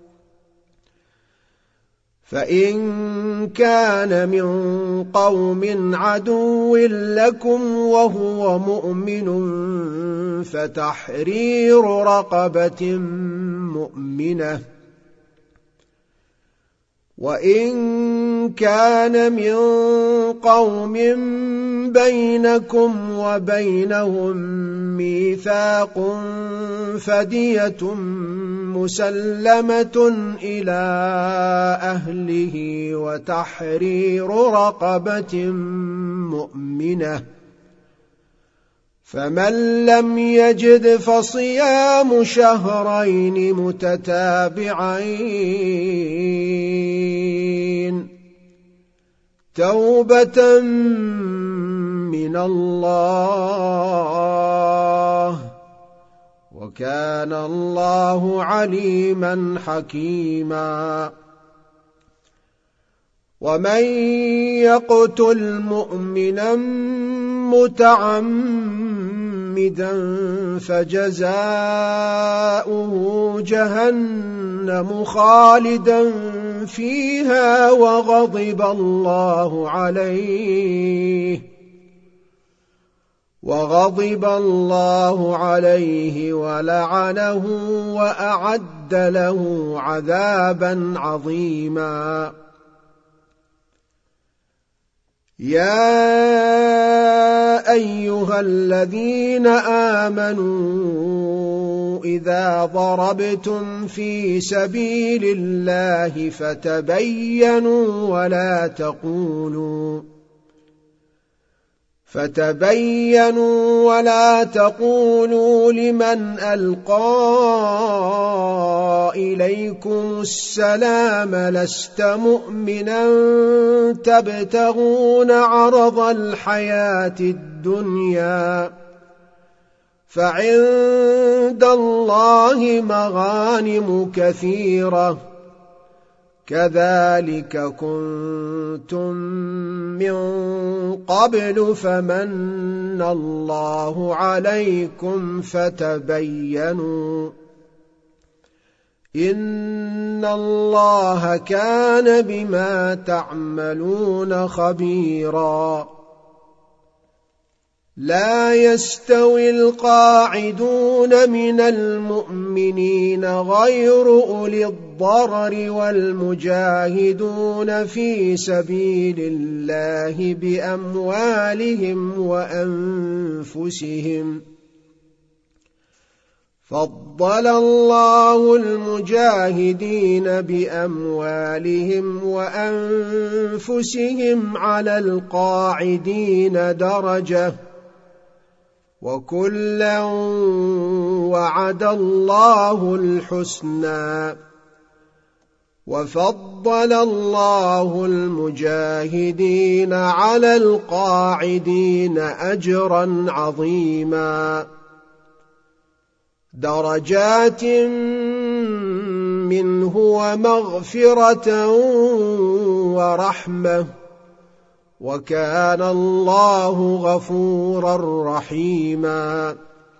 فإن كان من قوم عدو لكم وهو مؤمن فتحرير رقبة مؤمنة وإن كان من قوم بينكم وبينهم ميثاق فدية مسلمة إلى أهله وتحرير رقبة مؤمنة فمن لم يجد فصيام شهرين متتابعين توبة من الله وكان الله عليما حكيما ومن يقتل مؤمنا متعمدا فجزاؤه جهنم خالدا فيها وغضب الله عليه ولعنه وأعد له عذابا عظيما يا أيها الذين آمنوا إذا ضربتم في سبيل الله فتبينوا ولا تقولوا لمن ألقى إليكم السلام لست مؤمنا تبتغون عرض الحياة الدنيا فعند الله مغانم كثيرة كذلك كنتم من قبل فمن الله عليكم فتبينوا إن الله كان بما تعملون خبيرا لا يستوي القاعدون من المؤمنين غير أولي الضرر والمجاهدون في سبيل الله بأموالهم وأنفسهم فضل الله المجاهدين بأموالهم وأنفسهم على القاعدين درجة وكلا وعد الله الحسنى وفضل الله المجاهدين على القاعدين أجرا عظيما درجات منه ومغفرة ورحمة وكان الله غفورا رحيما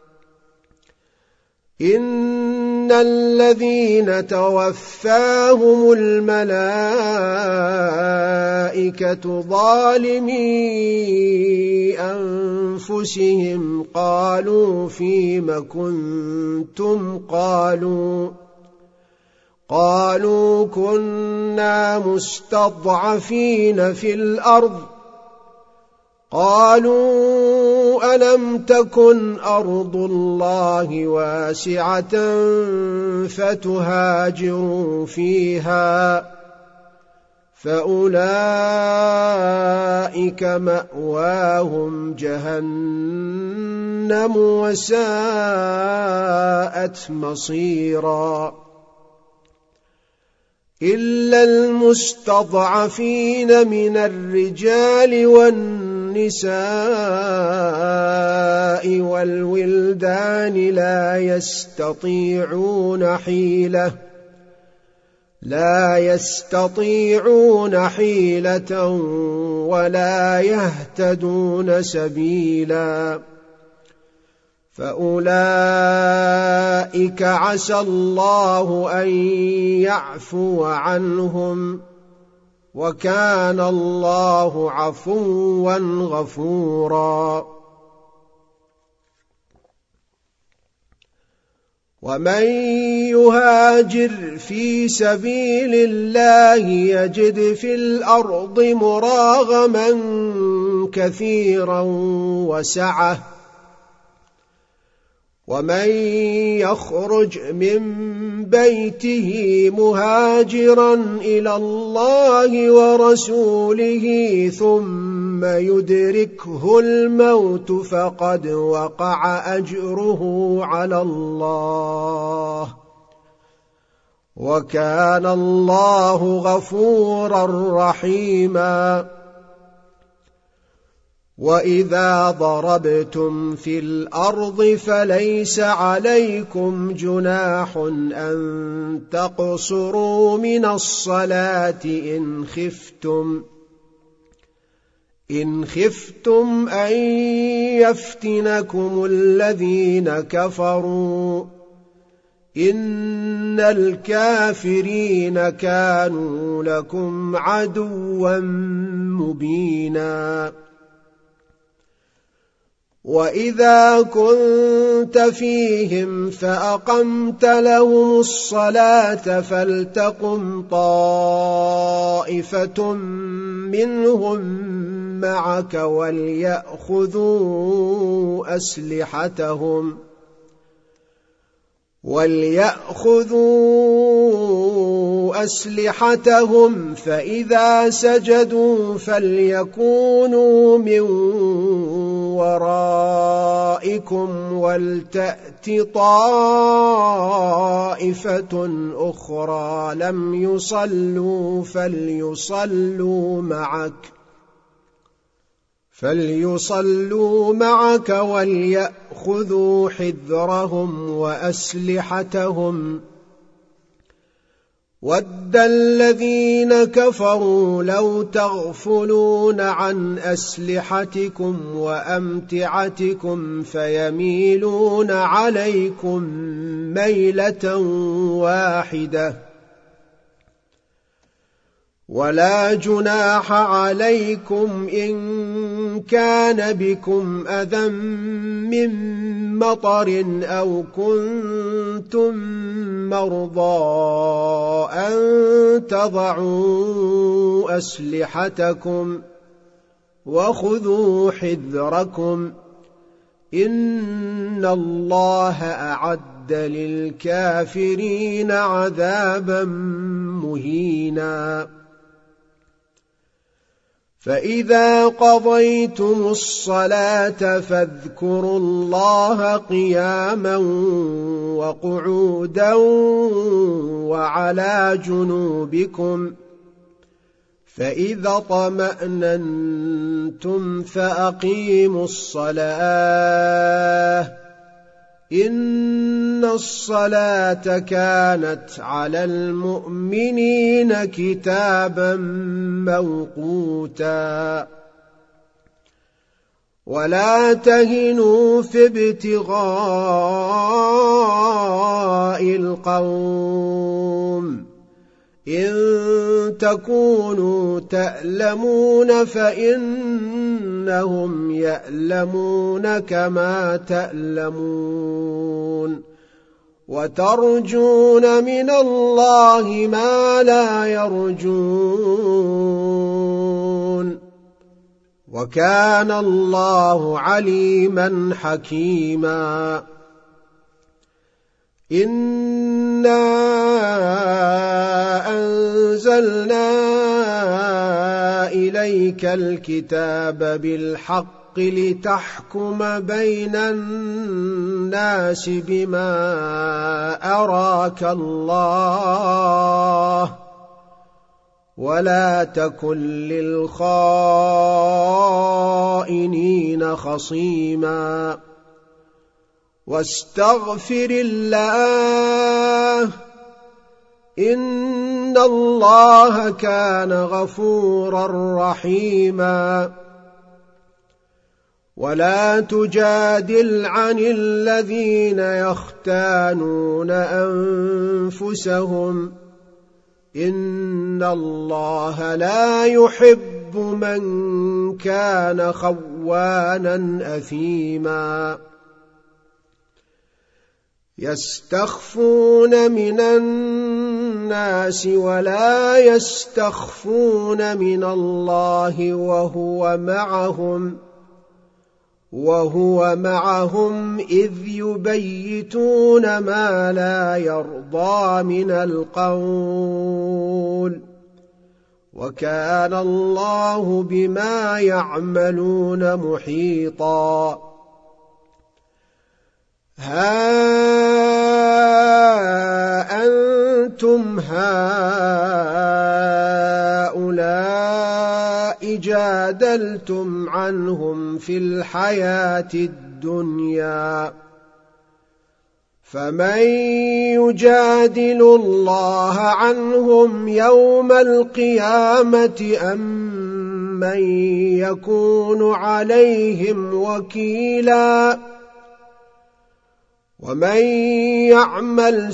إن الذين توفاهم الملائكة ظالمي أنفسهم قالوا فيم كنتم قالوا كنا مستضعفين في الأرض قالوا ألم تكن أرض الله واسعة فتهاجروا فيها فأولئك مأواهم جهنم وساءت مصيرا إلا المستضعفين من الرجال والنساء والولدان لا يستطيعون حيلة ولا يهتدون سبيلا فأولئك عسى الله أن يعفو عنهم وكان الله عفوا غفورا ومن يهاجر في سبيل الله يجد في الأرض مراغما كثيرا وسعة ومن يخرج من بيته مهاجرا إلى الله ورسوله ثم يدركه الموت فقد وقع أجره على الله وكان الله غفورا رحيما وإذا ضربتم في الأرض فليس عليكم جناح أن تقصروا من الصلاة إن خفتم أن يفتنكم الذين كفروا إن الكافرين كانوا لكم عدوا مبينا وإذا كنت فيهم فأقمت لهم الصلاة فلتقم طائفة منهم معك وليأخذوا أسلحتهم فإذا سجدوا فليكونوا من ورائكم ولتأت طائفة أخرى لم يصلوا فليصلوا معك وليأخذوا حذرهم وأسلحتهم ود الذين كفروا لو تغفلون عن أسلحتكم وأمتعتكم فيميلون عليكم ميلة واحدة ولا جناح عليكم إن كان بكم أذى من مطر أو كنتم مرضى أن تضعوا أسلحتكم وخذوا حذركم إن الله أعد للكافرين عذابا مهينا فإذا قضيتم الصلاة فاذكروا الله قياما وقعودا وعلى جنوبكم فإذا طمأننتم فأقيموا الصلاة إن الصلاة كانت على المؤمنين كتابا موقوتا ولا تهنوا في ابتغاء القوم إن تكونوا تألمون فإنهم يألمون كما تألمون وترجون من الله ما لا يرجون وكان الله عليما حكيما إنا أنزلنا إليك الكتاب بالحق لتحكم بين الناس بما أراك الله ولا تكن للخائنين خصيما واستغفر الله إن الله كان غفورا رحيما ولا تجادل عن الذين يختانون أنفسهم إن الله لا يحب من كان خوانا أثيما يستخفون من الناس ولا يستخفون من الله وهو معهم إذ يبيتون ما لا يرضى من القول وكان الله بما يعملون محيطا ها أنتم هؤلاء جادلتم عنهم في الحياة الدنيا فمن يجادل الله عنهم يوم القيامة أم من يكون عليهم وكيلا ومن يعمل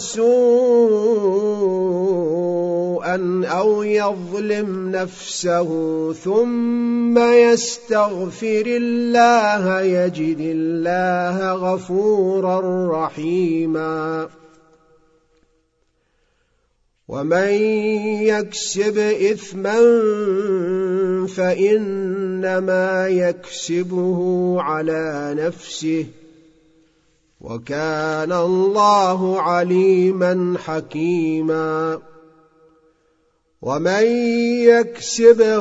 سوءا أو يظلم نفسه ثم يستغفر الله يجد الله غفورا رحيما ومن يكسب إثما فإنما يكسبه على نفسه وكان الله عليما حكيما ومن يكسب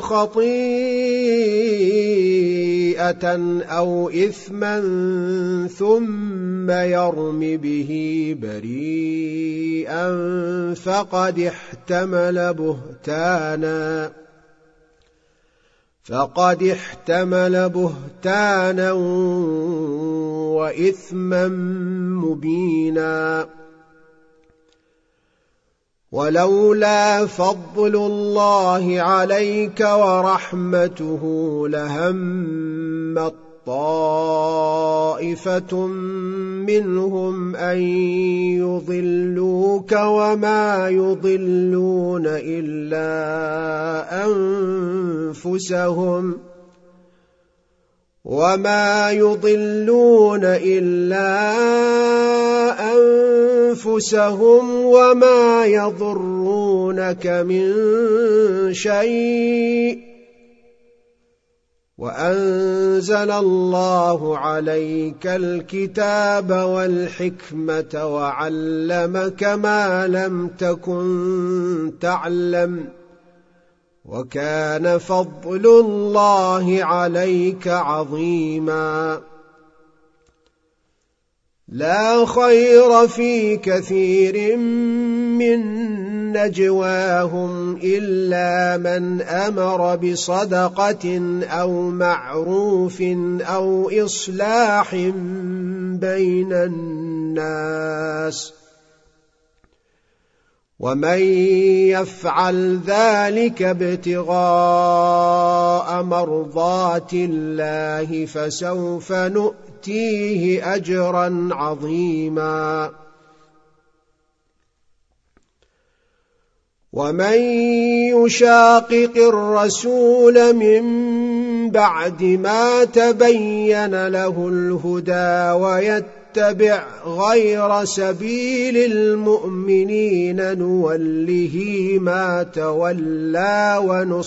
خطيئة أو إثما ثم يرم به بريئا فقد احتمل بهتانا وإثما مبينا ولولا فضل الله عليك ورحمته لهمت طائفة منهم أن يضلوك وما يضلون إلا أنفسهم وما يضرونك من شيء وأنزل الله عليك الكتاب والحكمة وعلمك ما لم تكن تعلم وكان فضل الله عليك عظيما لا خير في كثير من نجواهم إلا من أمر بصدقة أو معروف أو إصلاح بين الناس ومن يفعل ذلك ابتغاء مرضات الله فسوف نؤتيه أجرا عظيما ومن يشاقق الرسول من بعد ما تبين له الهدى ويتبع غير سبيل المؤمنين نوله ما تولى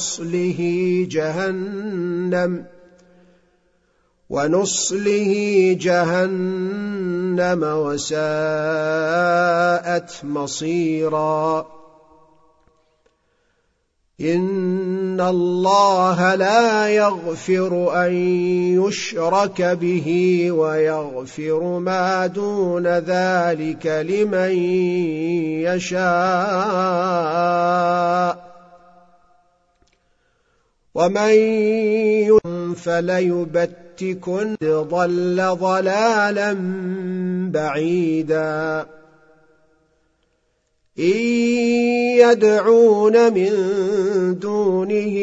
ونصله جهنم وساءت مصيرا إن الله لا يغفر أن يشرك به ويغفر ما دون ذلك لمن يشاء ومن يضلل فليبتكن ضل ضلالا بعيدا إن يدعون من دونه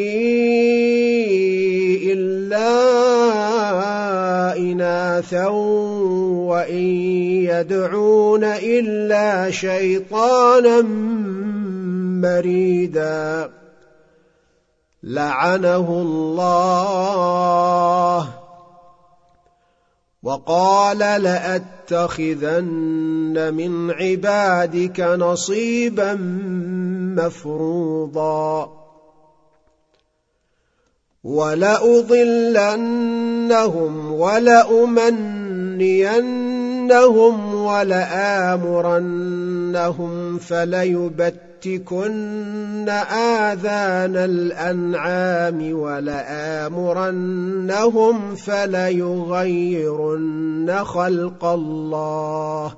إلا إناثا وإن يدعون إلا شيطانا مريدا لعنه الله وقال لأتخذن من عبادك نصيبا مفروضا ولأضلنهم ولأمنينهم ولآمرنهم فليبتكن آذان الأنعام ولآمرنهم فليغيرن خلق الله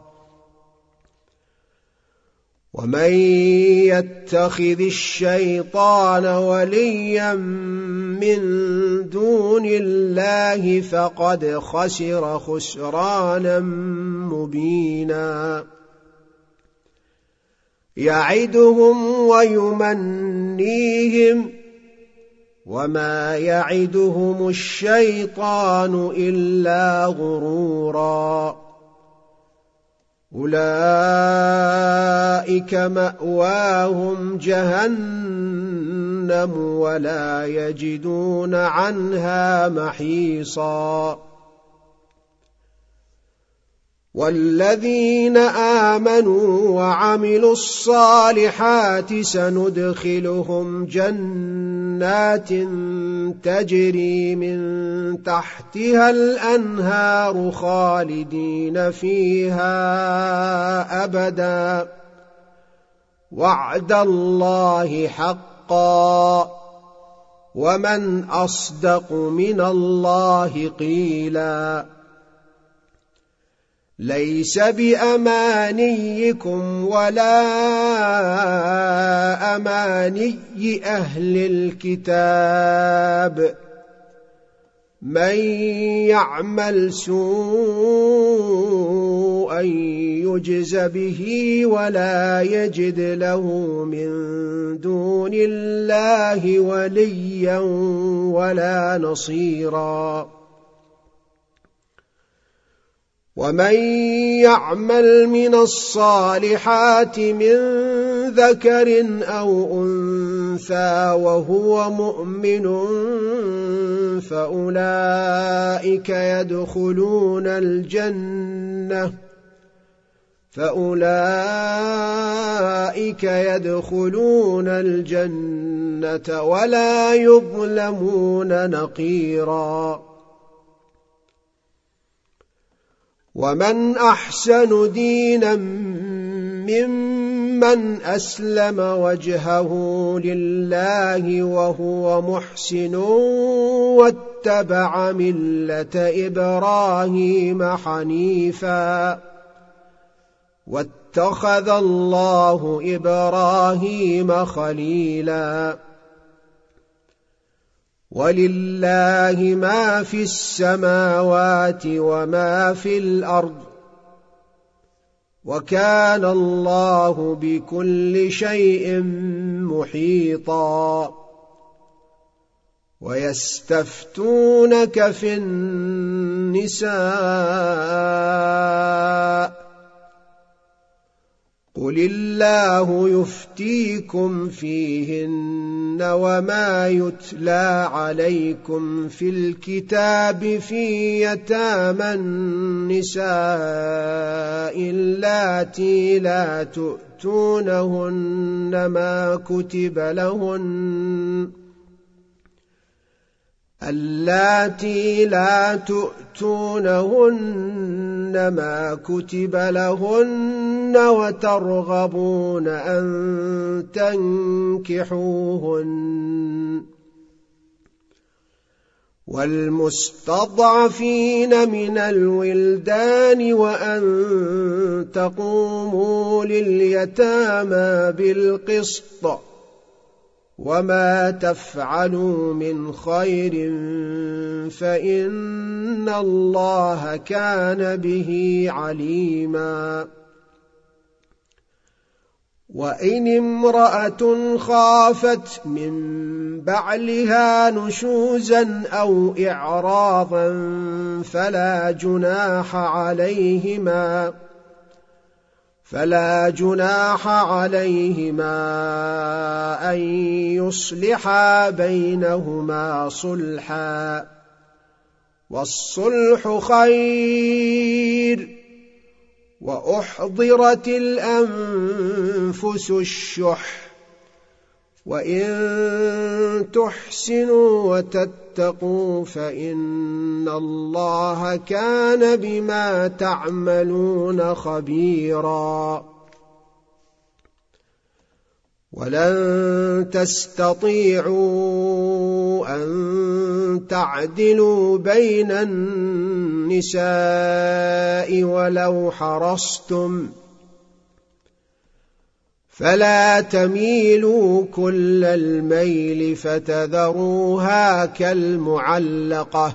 ومن يتخذ الشيطان وليا من دون الله فقد خسر خسرانا مبينا يعدهم ويمنيهم وما يعدهم الشيطان إلا غرورا أولئك مأواهم جهنم ولا يجدون عنها محيصا والذين آمنوا وعملوا الصالحات سندخلهم جنات تجري من تحتها الأنهار خالدين فيها أبدا وعد الله حقا ومن أصدق من الله قيلا ليس بأمانيكم ولا أماني أهل الكتاب من يعمل سوءا يجز به ولا يجد له من دون الله وليا ولا نصيرا ومن يعمل من الصالحات من ذكر أو أنثى وهو مؤمن فأولئك يدخلون الجنة ولا يظلمون نقيرا ومن أحسن دينا ممن أسلم وجهه لله وهو محسن واتبع ملة إبراهيم حنيفا واتخذ الله إبراهيم خليلا ولله ما في السماوات وما في الأرض وكان الله بكل شيء محيطا ويستفتونك في النساء قل الله يفتيكم فيهن وما يتلى عليكم في الكتاب في يتامى النساء اللاتي لا تؤتونهن ما كتب لهن وترغبون أن تنكحوهن والمستضعفين من الولدان وأن تقوموا لليتامى بالقسط وما تفعلوا من خير فإن الله كان به عليما. وإن امرأة خافت من بعلها نشوزا أو إعراضا فلا جناح عليهما أن يصلحا بينهما صلحا، والصلح خير. وأحضرت الأنفس الشح، وإن تحسنوا وتتقوا فإن الله كان بما تعملون خبيرا. ولن تستطيعوا أن تعدلوا بين النساء ولو حرصتم، فلا تميلوا كل الميل فتذروها كالمعلقة.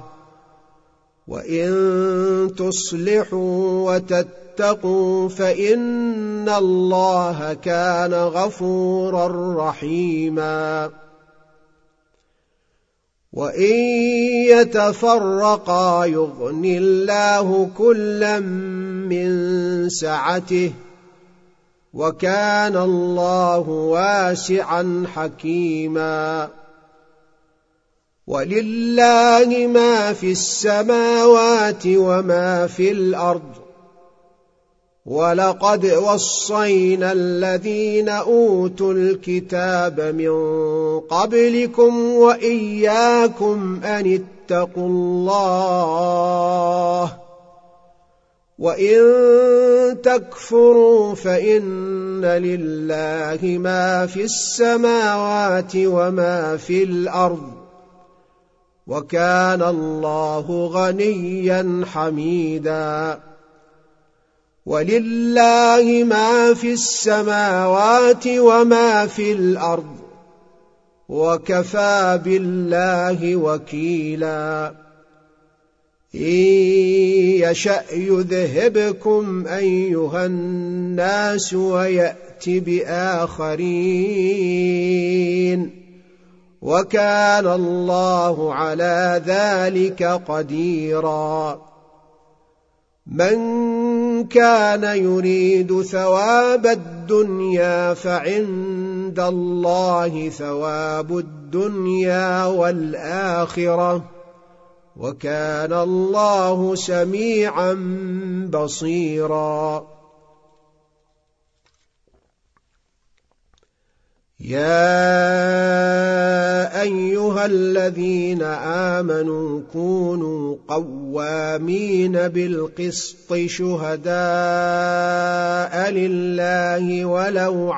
وإن تصلحوا وتتقوا فإن الله كان غفورا رحيما. وإن يتفرقا يغن الله كلا من سعته، وكان الله واسعا حكيما. ولله ما في السماوات وما في الأرض، ولقد وصينا الذين أوتوا الكتاب من قبلكم وإياكم أن اتقوا الله، وإن تكفروا فإن لله ما في السماوات وما في الأرض، وكان الله غنيا حميدا. ولله ما في السماوات وما في الأرض، وكفى بالله وكيلا. إن يشأ يذهبكم أيها الناس ويأت بآخرين، وكان الله على ذلك قديرا. من كان يريد ثواب الدنيا فعند الله ثواب الدنيا والآخرة، وكان الله سميعا بصيرا. يا أيها الذين آمنوا كونوا قوامين بالقسط شهداء لله ولو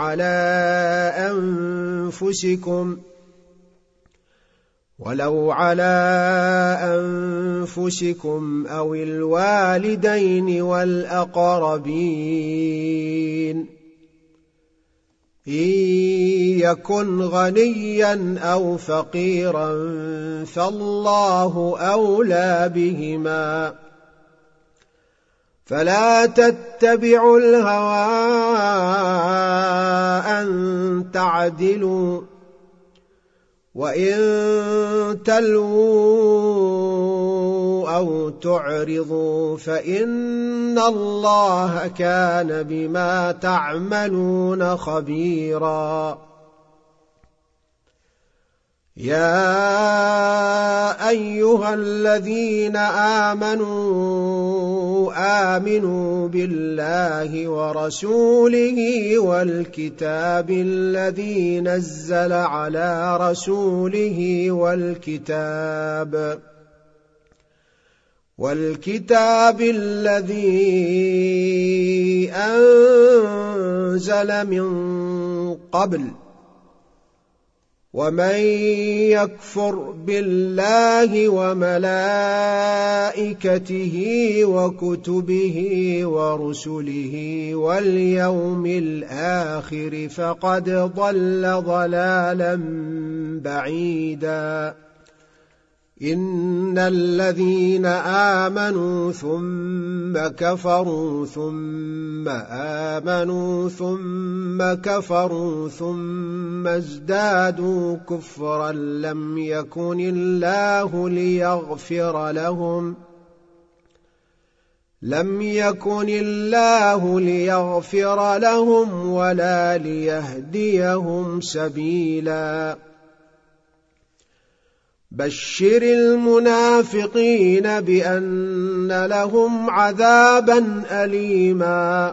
على أنفسكم أو الوالدين والأقربين، إن يكن غنيا أو فقيرا فالله أولى بهما، فلا تتبعوا الهوى أن تعدلوا، وإن تلووا أو تعرضوا فإن الله كان بما تعملون خبيرا. يا أيها الذين آمنوا بالله ورسوله والكتاب الذي نزل على رسوله والكتاب الذي أنزل من قبل، ومن يكفر بالله وملائكته وكتبه ورسله واليوم الآخر فقد ضل ضلالا بعيدا. إن الذين آمنوا ثم كفروا ثم آمنوا ثم كفروا ثم ازدادوا كفرا لم يكن الله ليغفر لهم ولا ليهديهم سبيلا. بشر المنافقين بأن لهم عذابا أليما.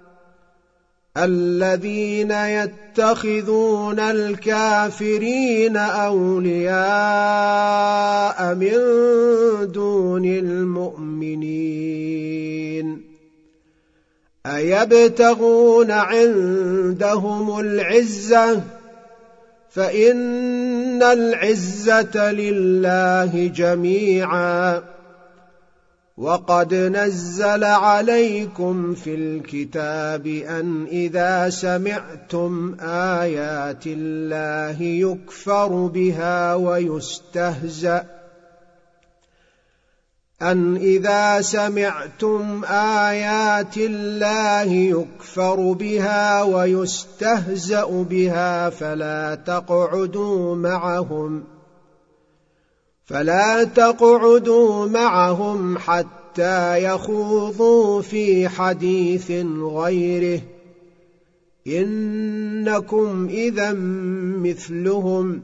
الذين يتخذون الكافرين أولياء من دون المؤمنين أيبتغون عندهم العزة فإن العزة لله جميعا. وقد نزل عليكم في الكتاب أن إذا سمعتم آيات الله يكفر بها ويستهزأ بها فلا تقعدوا معهم حتى يخوضوا في حديث غيره إنكم إذا مثلهم.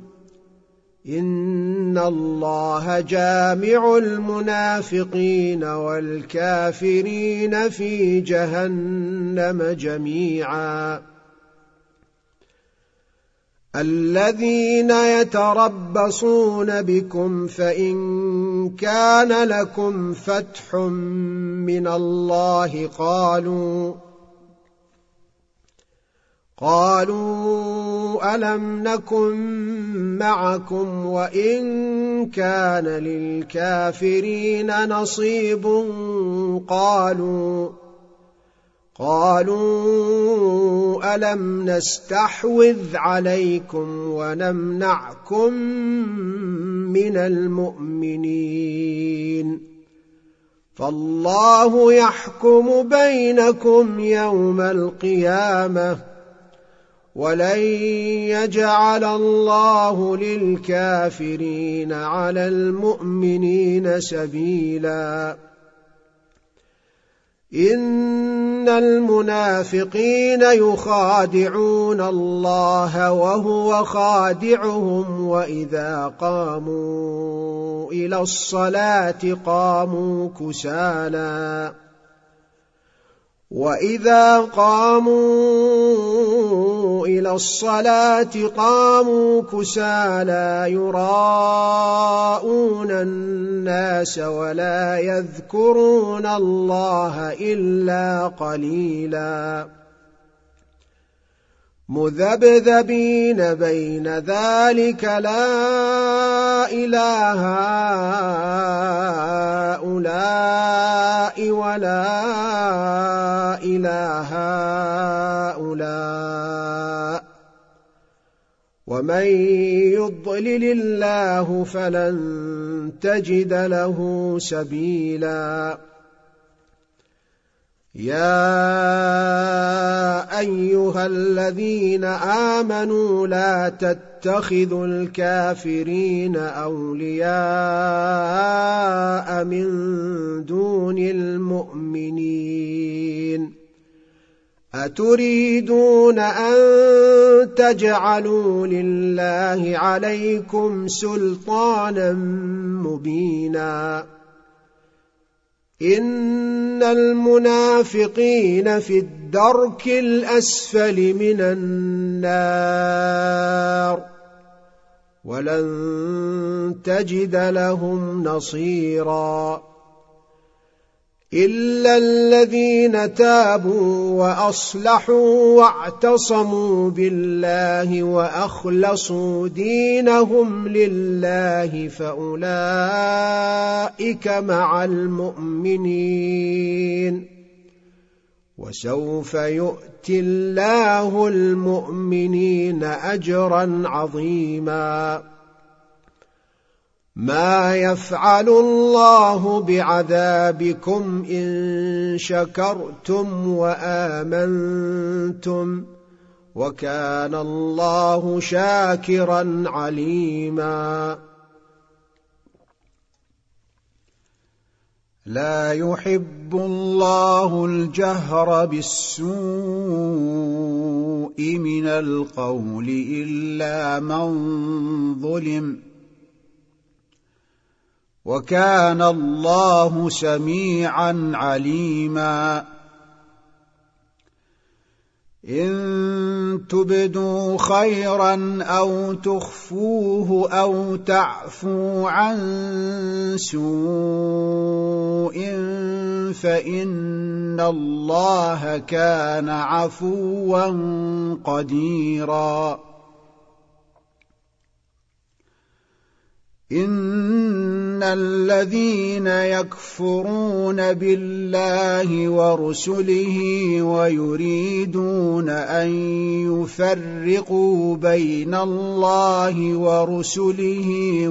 إن الله جامع المنافقين والكافرين في جهنم جميعا. الذين يتربصون بكم فإن كان لكم فتح من الله قالوا ألم نكن معكم وإن كان للكافرين نصيب قالوا ألم نستحوذ عليكم ونمنعكم من المؤمنين فالله يحكم بينكم يوم القيامة ولن يجعل الله للكافرين على المؤمنين سبيلا. إن المنافقين يخادعون الله وهو خادعهم وإذا قاموا إلى الصلاة قاموا كسالى يراءون الناس ولا يذكرون الله إلا قليلا مذبذبين بين ذلك لا إله هؤلاء ولا إله هؤلاء ومن يضلل الله فلن تجد له سبيلا. يا أيها الذين آمنوا لا تتخذوا الكافرين أولياء من دون المؤمنين أتريدون أن تجعلوا لله عليكم سلطانا مبينا. إن المنافقين في الدرك الأسفل من النار ولن تجد لهم نصيرا. إلا الذين تابوا وأصلحوا واعتصموا بالله وأخلصوا دينهم لله فأولئك مع المؤمنين وسوف يؤتي الله المؤمنين أجرا عظيما ما يفعل الله بعذابكم إن شكرتم وآمنتم وكان الله شاكرا عليما لا يحب الله الجهر بالسوء من القول إلا من ظلم وكان الله سميعا عليما إن تبدوا خيرا أو تخفوه أو تعفوا عن سوء فإن الله كان عفوا قديرا إن الذين يكفرون بالله ورسله ويريدون أن يفرقوا بين الله ورسله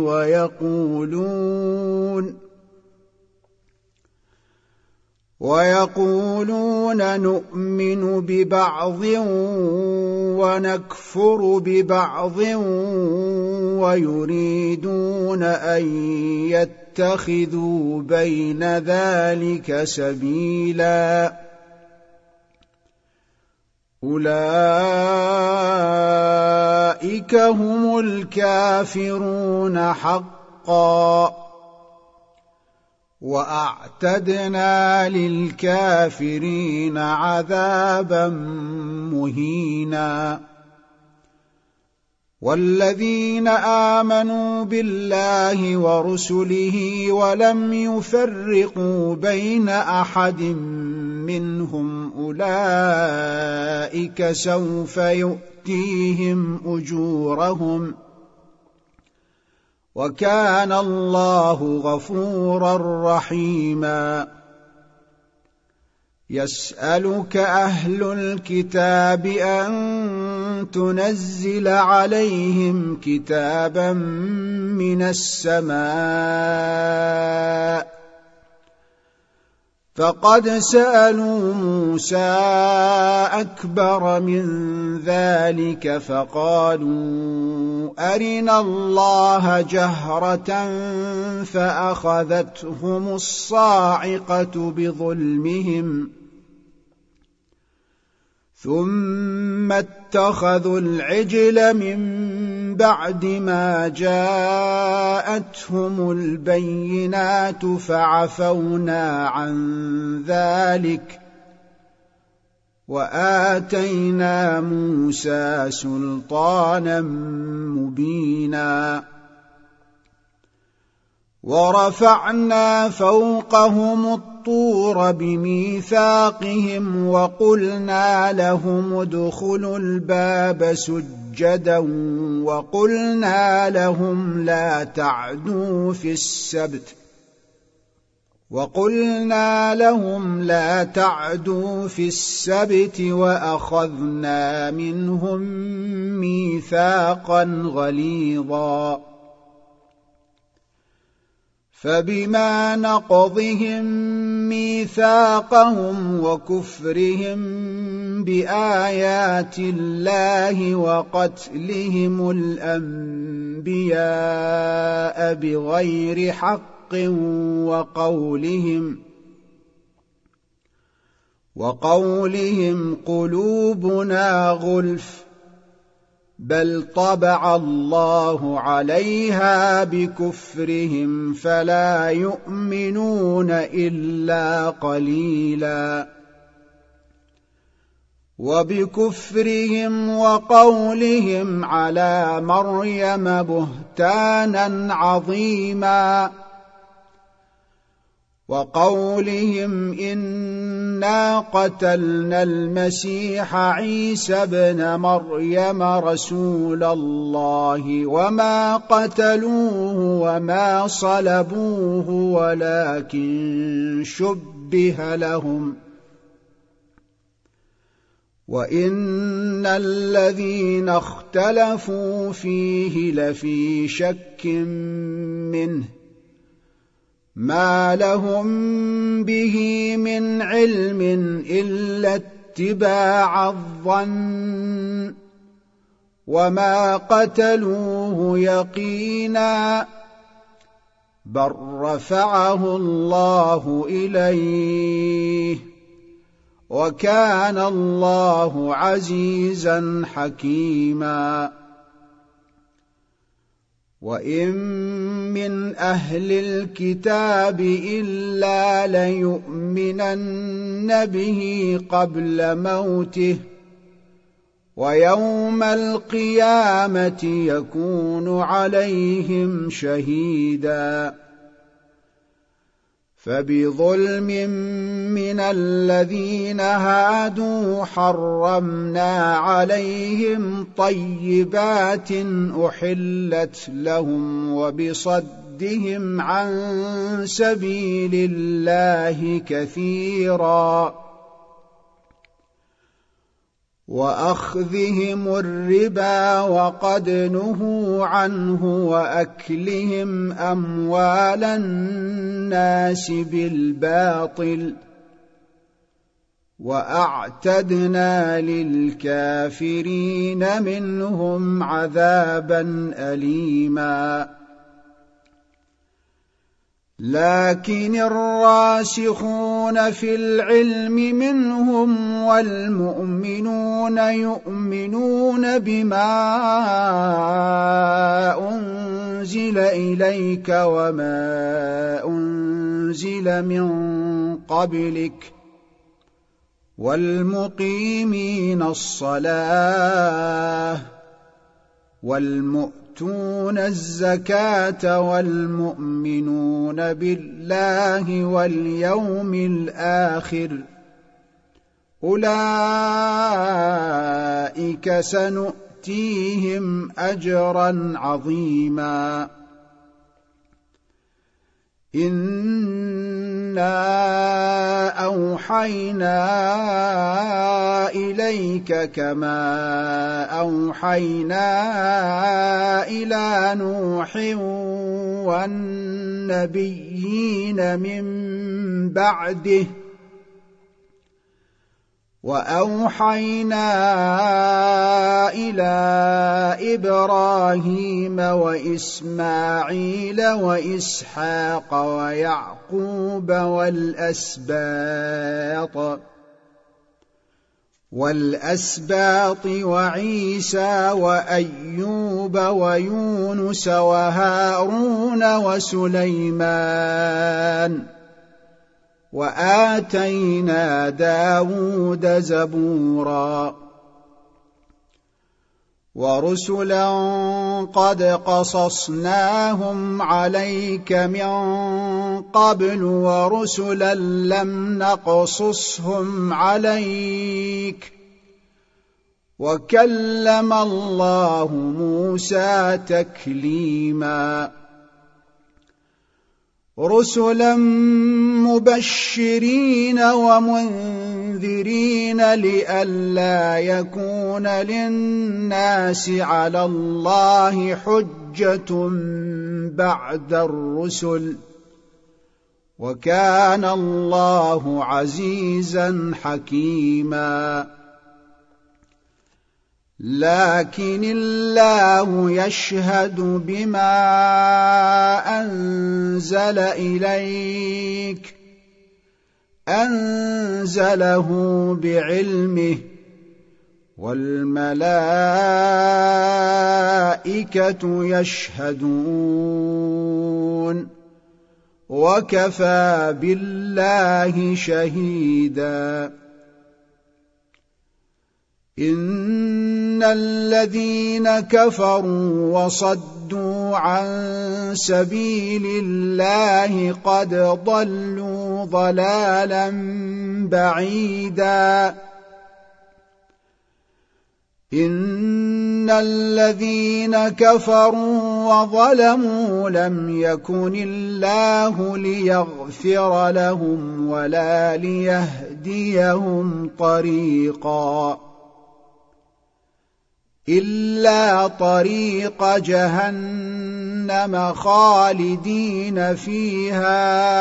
ويقولون نؤمن ببعض ونكفر ببعض ويريدون أن يتخذوا بين ذلك سبيلا أولئك هم الكافرون حقا وأعتدنا للكافرين عذابا مهينا والذين آمنوا بالله ورسله ولم يفرقوا بين أحد منهم أولئك سوف يؤتيهم أجورهم وكان الله غفورا رحيما يسألك أهل الكتاب أن تنزل عليهم كتابا من السماء فقد سألوا موسى أكبر من ذلك فقالوا أرنا الله جهرة فأخذتهم الصاعقة بظلمهم ثم اتخذوا العجل من بعد ما جاءتهم البينات فعفونا عن ذلك وآتينا موسى سلطانا مبينا ورفعنا فوقهم الطور بميثاقهم وقلنا لهم ادخلوا الباب سجدا وقلنا لهم لا تعدوا في السبت وأخذنا منهم ميثاقا غليظا فبما نقضهم ميثاقهم وكفرهم بآيات الله وقتلهم الأنبياء بغير حق وقولهم قلوبنا غلف بل طبع الله عليها بكفرهم فلا يؤمنون إلا قليلا وبكفرهم وقولهم على مريم بهتانا عظيما وقولهم إنا قتلنا المسيح عيسى بن مريم رسول الله وما قتلوه وما صلبوه ولكن شبه لهم وإن الذين اختلفوا فيه لفي شك منه ما لهم به من علم إلا اتباع الظن وما قتلوه يقينا بل رفعه الله إليه وكان الله عزيزا حكيما وإن من أهل الكتاب إلا ليؤمنن به قبل موته ويوم القيامة يكون عليهم شهيدا فبظلم من الذين هادوا حرمنا عليهم طيبات أحلت لهم وبصدهم عن سبيل الله كثيرا وأخذهم الربا وقد نهوا عنه وأكلهم أموال الناس بالباطل وأعتدنا للكافرين منهم عذابا أليما لكن الراسخون في العلم منهم والمؤمنون يؤمنون بما أنزل إليك وما أنزل من قبلك والمقيمين الصلاة والمؤتون الزكاة والمؤمنون بالله واليوم الآخر أولئك سنؤتيهم أجرا عظيما إنا أوحينا إليك كما أوحينا إلى نوح والنبيين من بعده وأوحينا إلى إبراهيم وإسماعيل وإسحاق ويعقوب والأسباط وعيسى وأيوب ويونس وهارون وسليمان وآتينا داود زبورا ورسلا قد قصصناهم عليك من قبل ورسلا لم نقصصهم عليك وكلم الله موسى تكليما رسلا مبشرين ومنذرين لئلا يكون للناس على الله حجة بعد الرسل وكان الله عزيزا حكيما لكن الله يشهد بما أنزل إليك أنزله بعلمه والملائكة يشهدون وكفى بالله شهيدا إن الذين كفروا وصدوا صدوا عن سبيل الله قد ضلوا ضلالا بعيدا إن الذين كفروا وظلموا لم يكن الله ليغفر لهم ولا ليهديهم طريقا إلا طريق جهنم خالدين فيها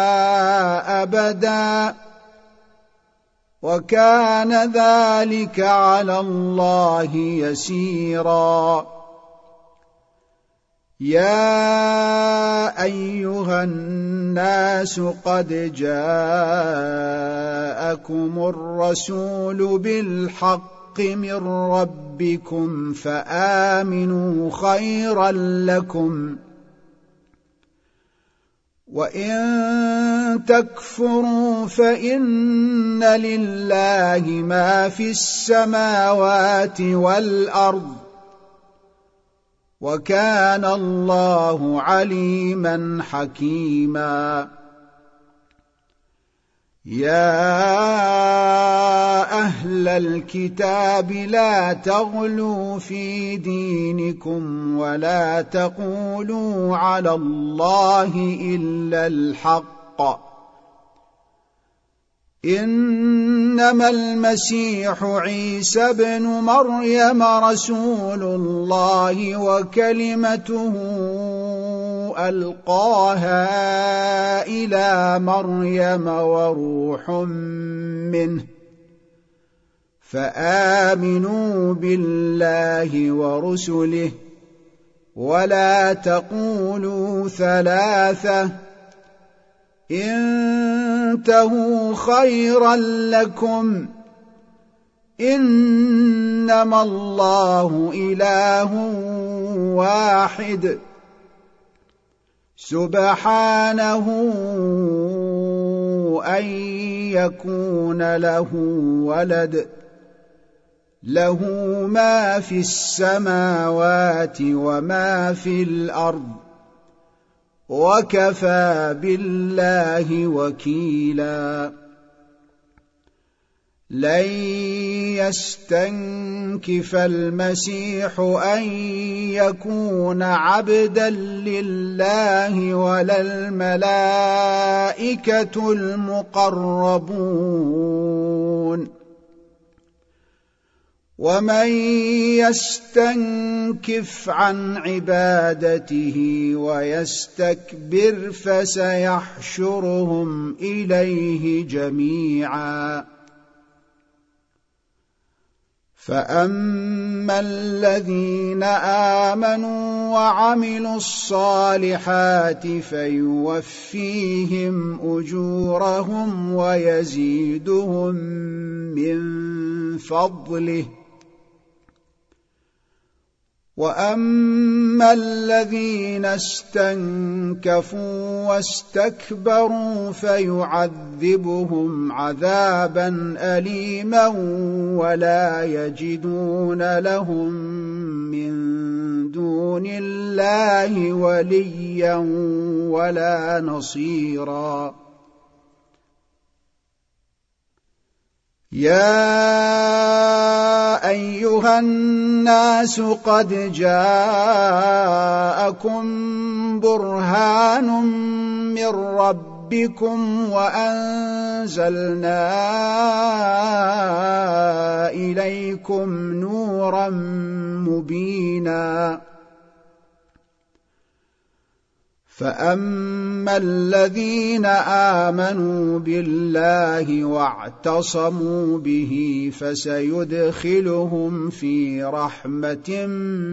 أبدا وكان ذلك على الله يسيرا يا أيها الناس قد جاءكم الرسول بالحق من ربكم فآمنوا خيرا لكم وإن تكفروا فإن لله ما في السماوات والأرض وكان الله عليما حكيما يا أهل الكتاب لا تغلوا في دينكم ولا تقولوا على الله إلا الحق إنما المسيح عيسى ابن مريم رسول الله وكلمته ألقاها إلى مريم وروح منه فآمنوا بالله ورسله ولا تقولوا ثلاثة انتهوا خيرا لكم إنما الله إله واحد سبحانه أن يكون له ولد له ما في السماوات وما في الأرض وكفى بالله وكيلا لن يستنكف المسيح أن يكون عبدا لله ولا الملائكة المقربون ومن يستنكف عن عبادته ويستكبر فسيحشرهم إليه جميعا فأما الذين آمنوا وعملوا الصالحات فيوفيهم أجورهم ويزيدهم من فضله وأما الذين استنكفوا واستكبروا فيعذبهم عذابا أليما ولا يجدون لهم من دون الله وليا ولا نصيرا يا أيها الناس قد جاءكم برهان من ربكم وأنزلنا إليكم نورا مبينا فأما الذين آمنوا بالله واعتصموا به فسيدخلهم في رحمة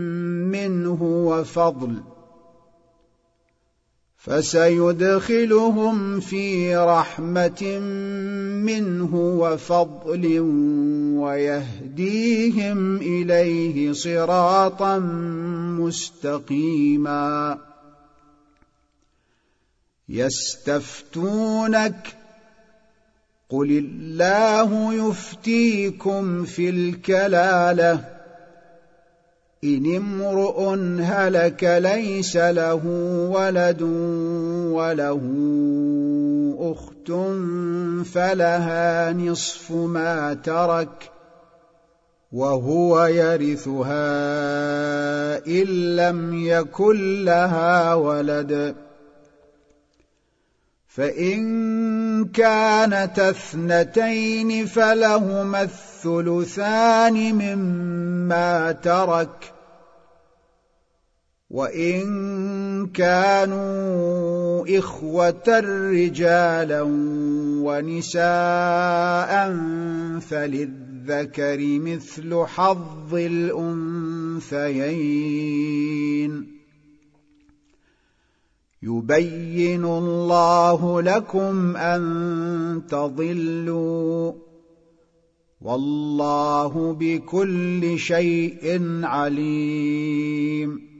منه وفضل ويهديهم إليه صراطا مستقيما يستفتونك قل الله يفتيكم في الكلالة إن امرؤ هلك ليس له ولد وله أخت فلها نصف ما ترك وهو يرثها إن لم يكن لها ولد فإن كانتا اثنتين فلهما الثلثان مما ترك وإن كانوا إخوة رجالا ونساء فللذكر مثل حظ الأنثيين يبين الله لكم أن تضلوا والله بكل شيء عليم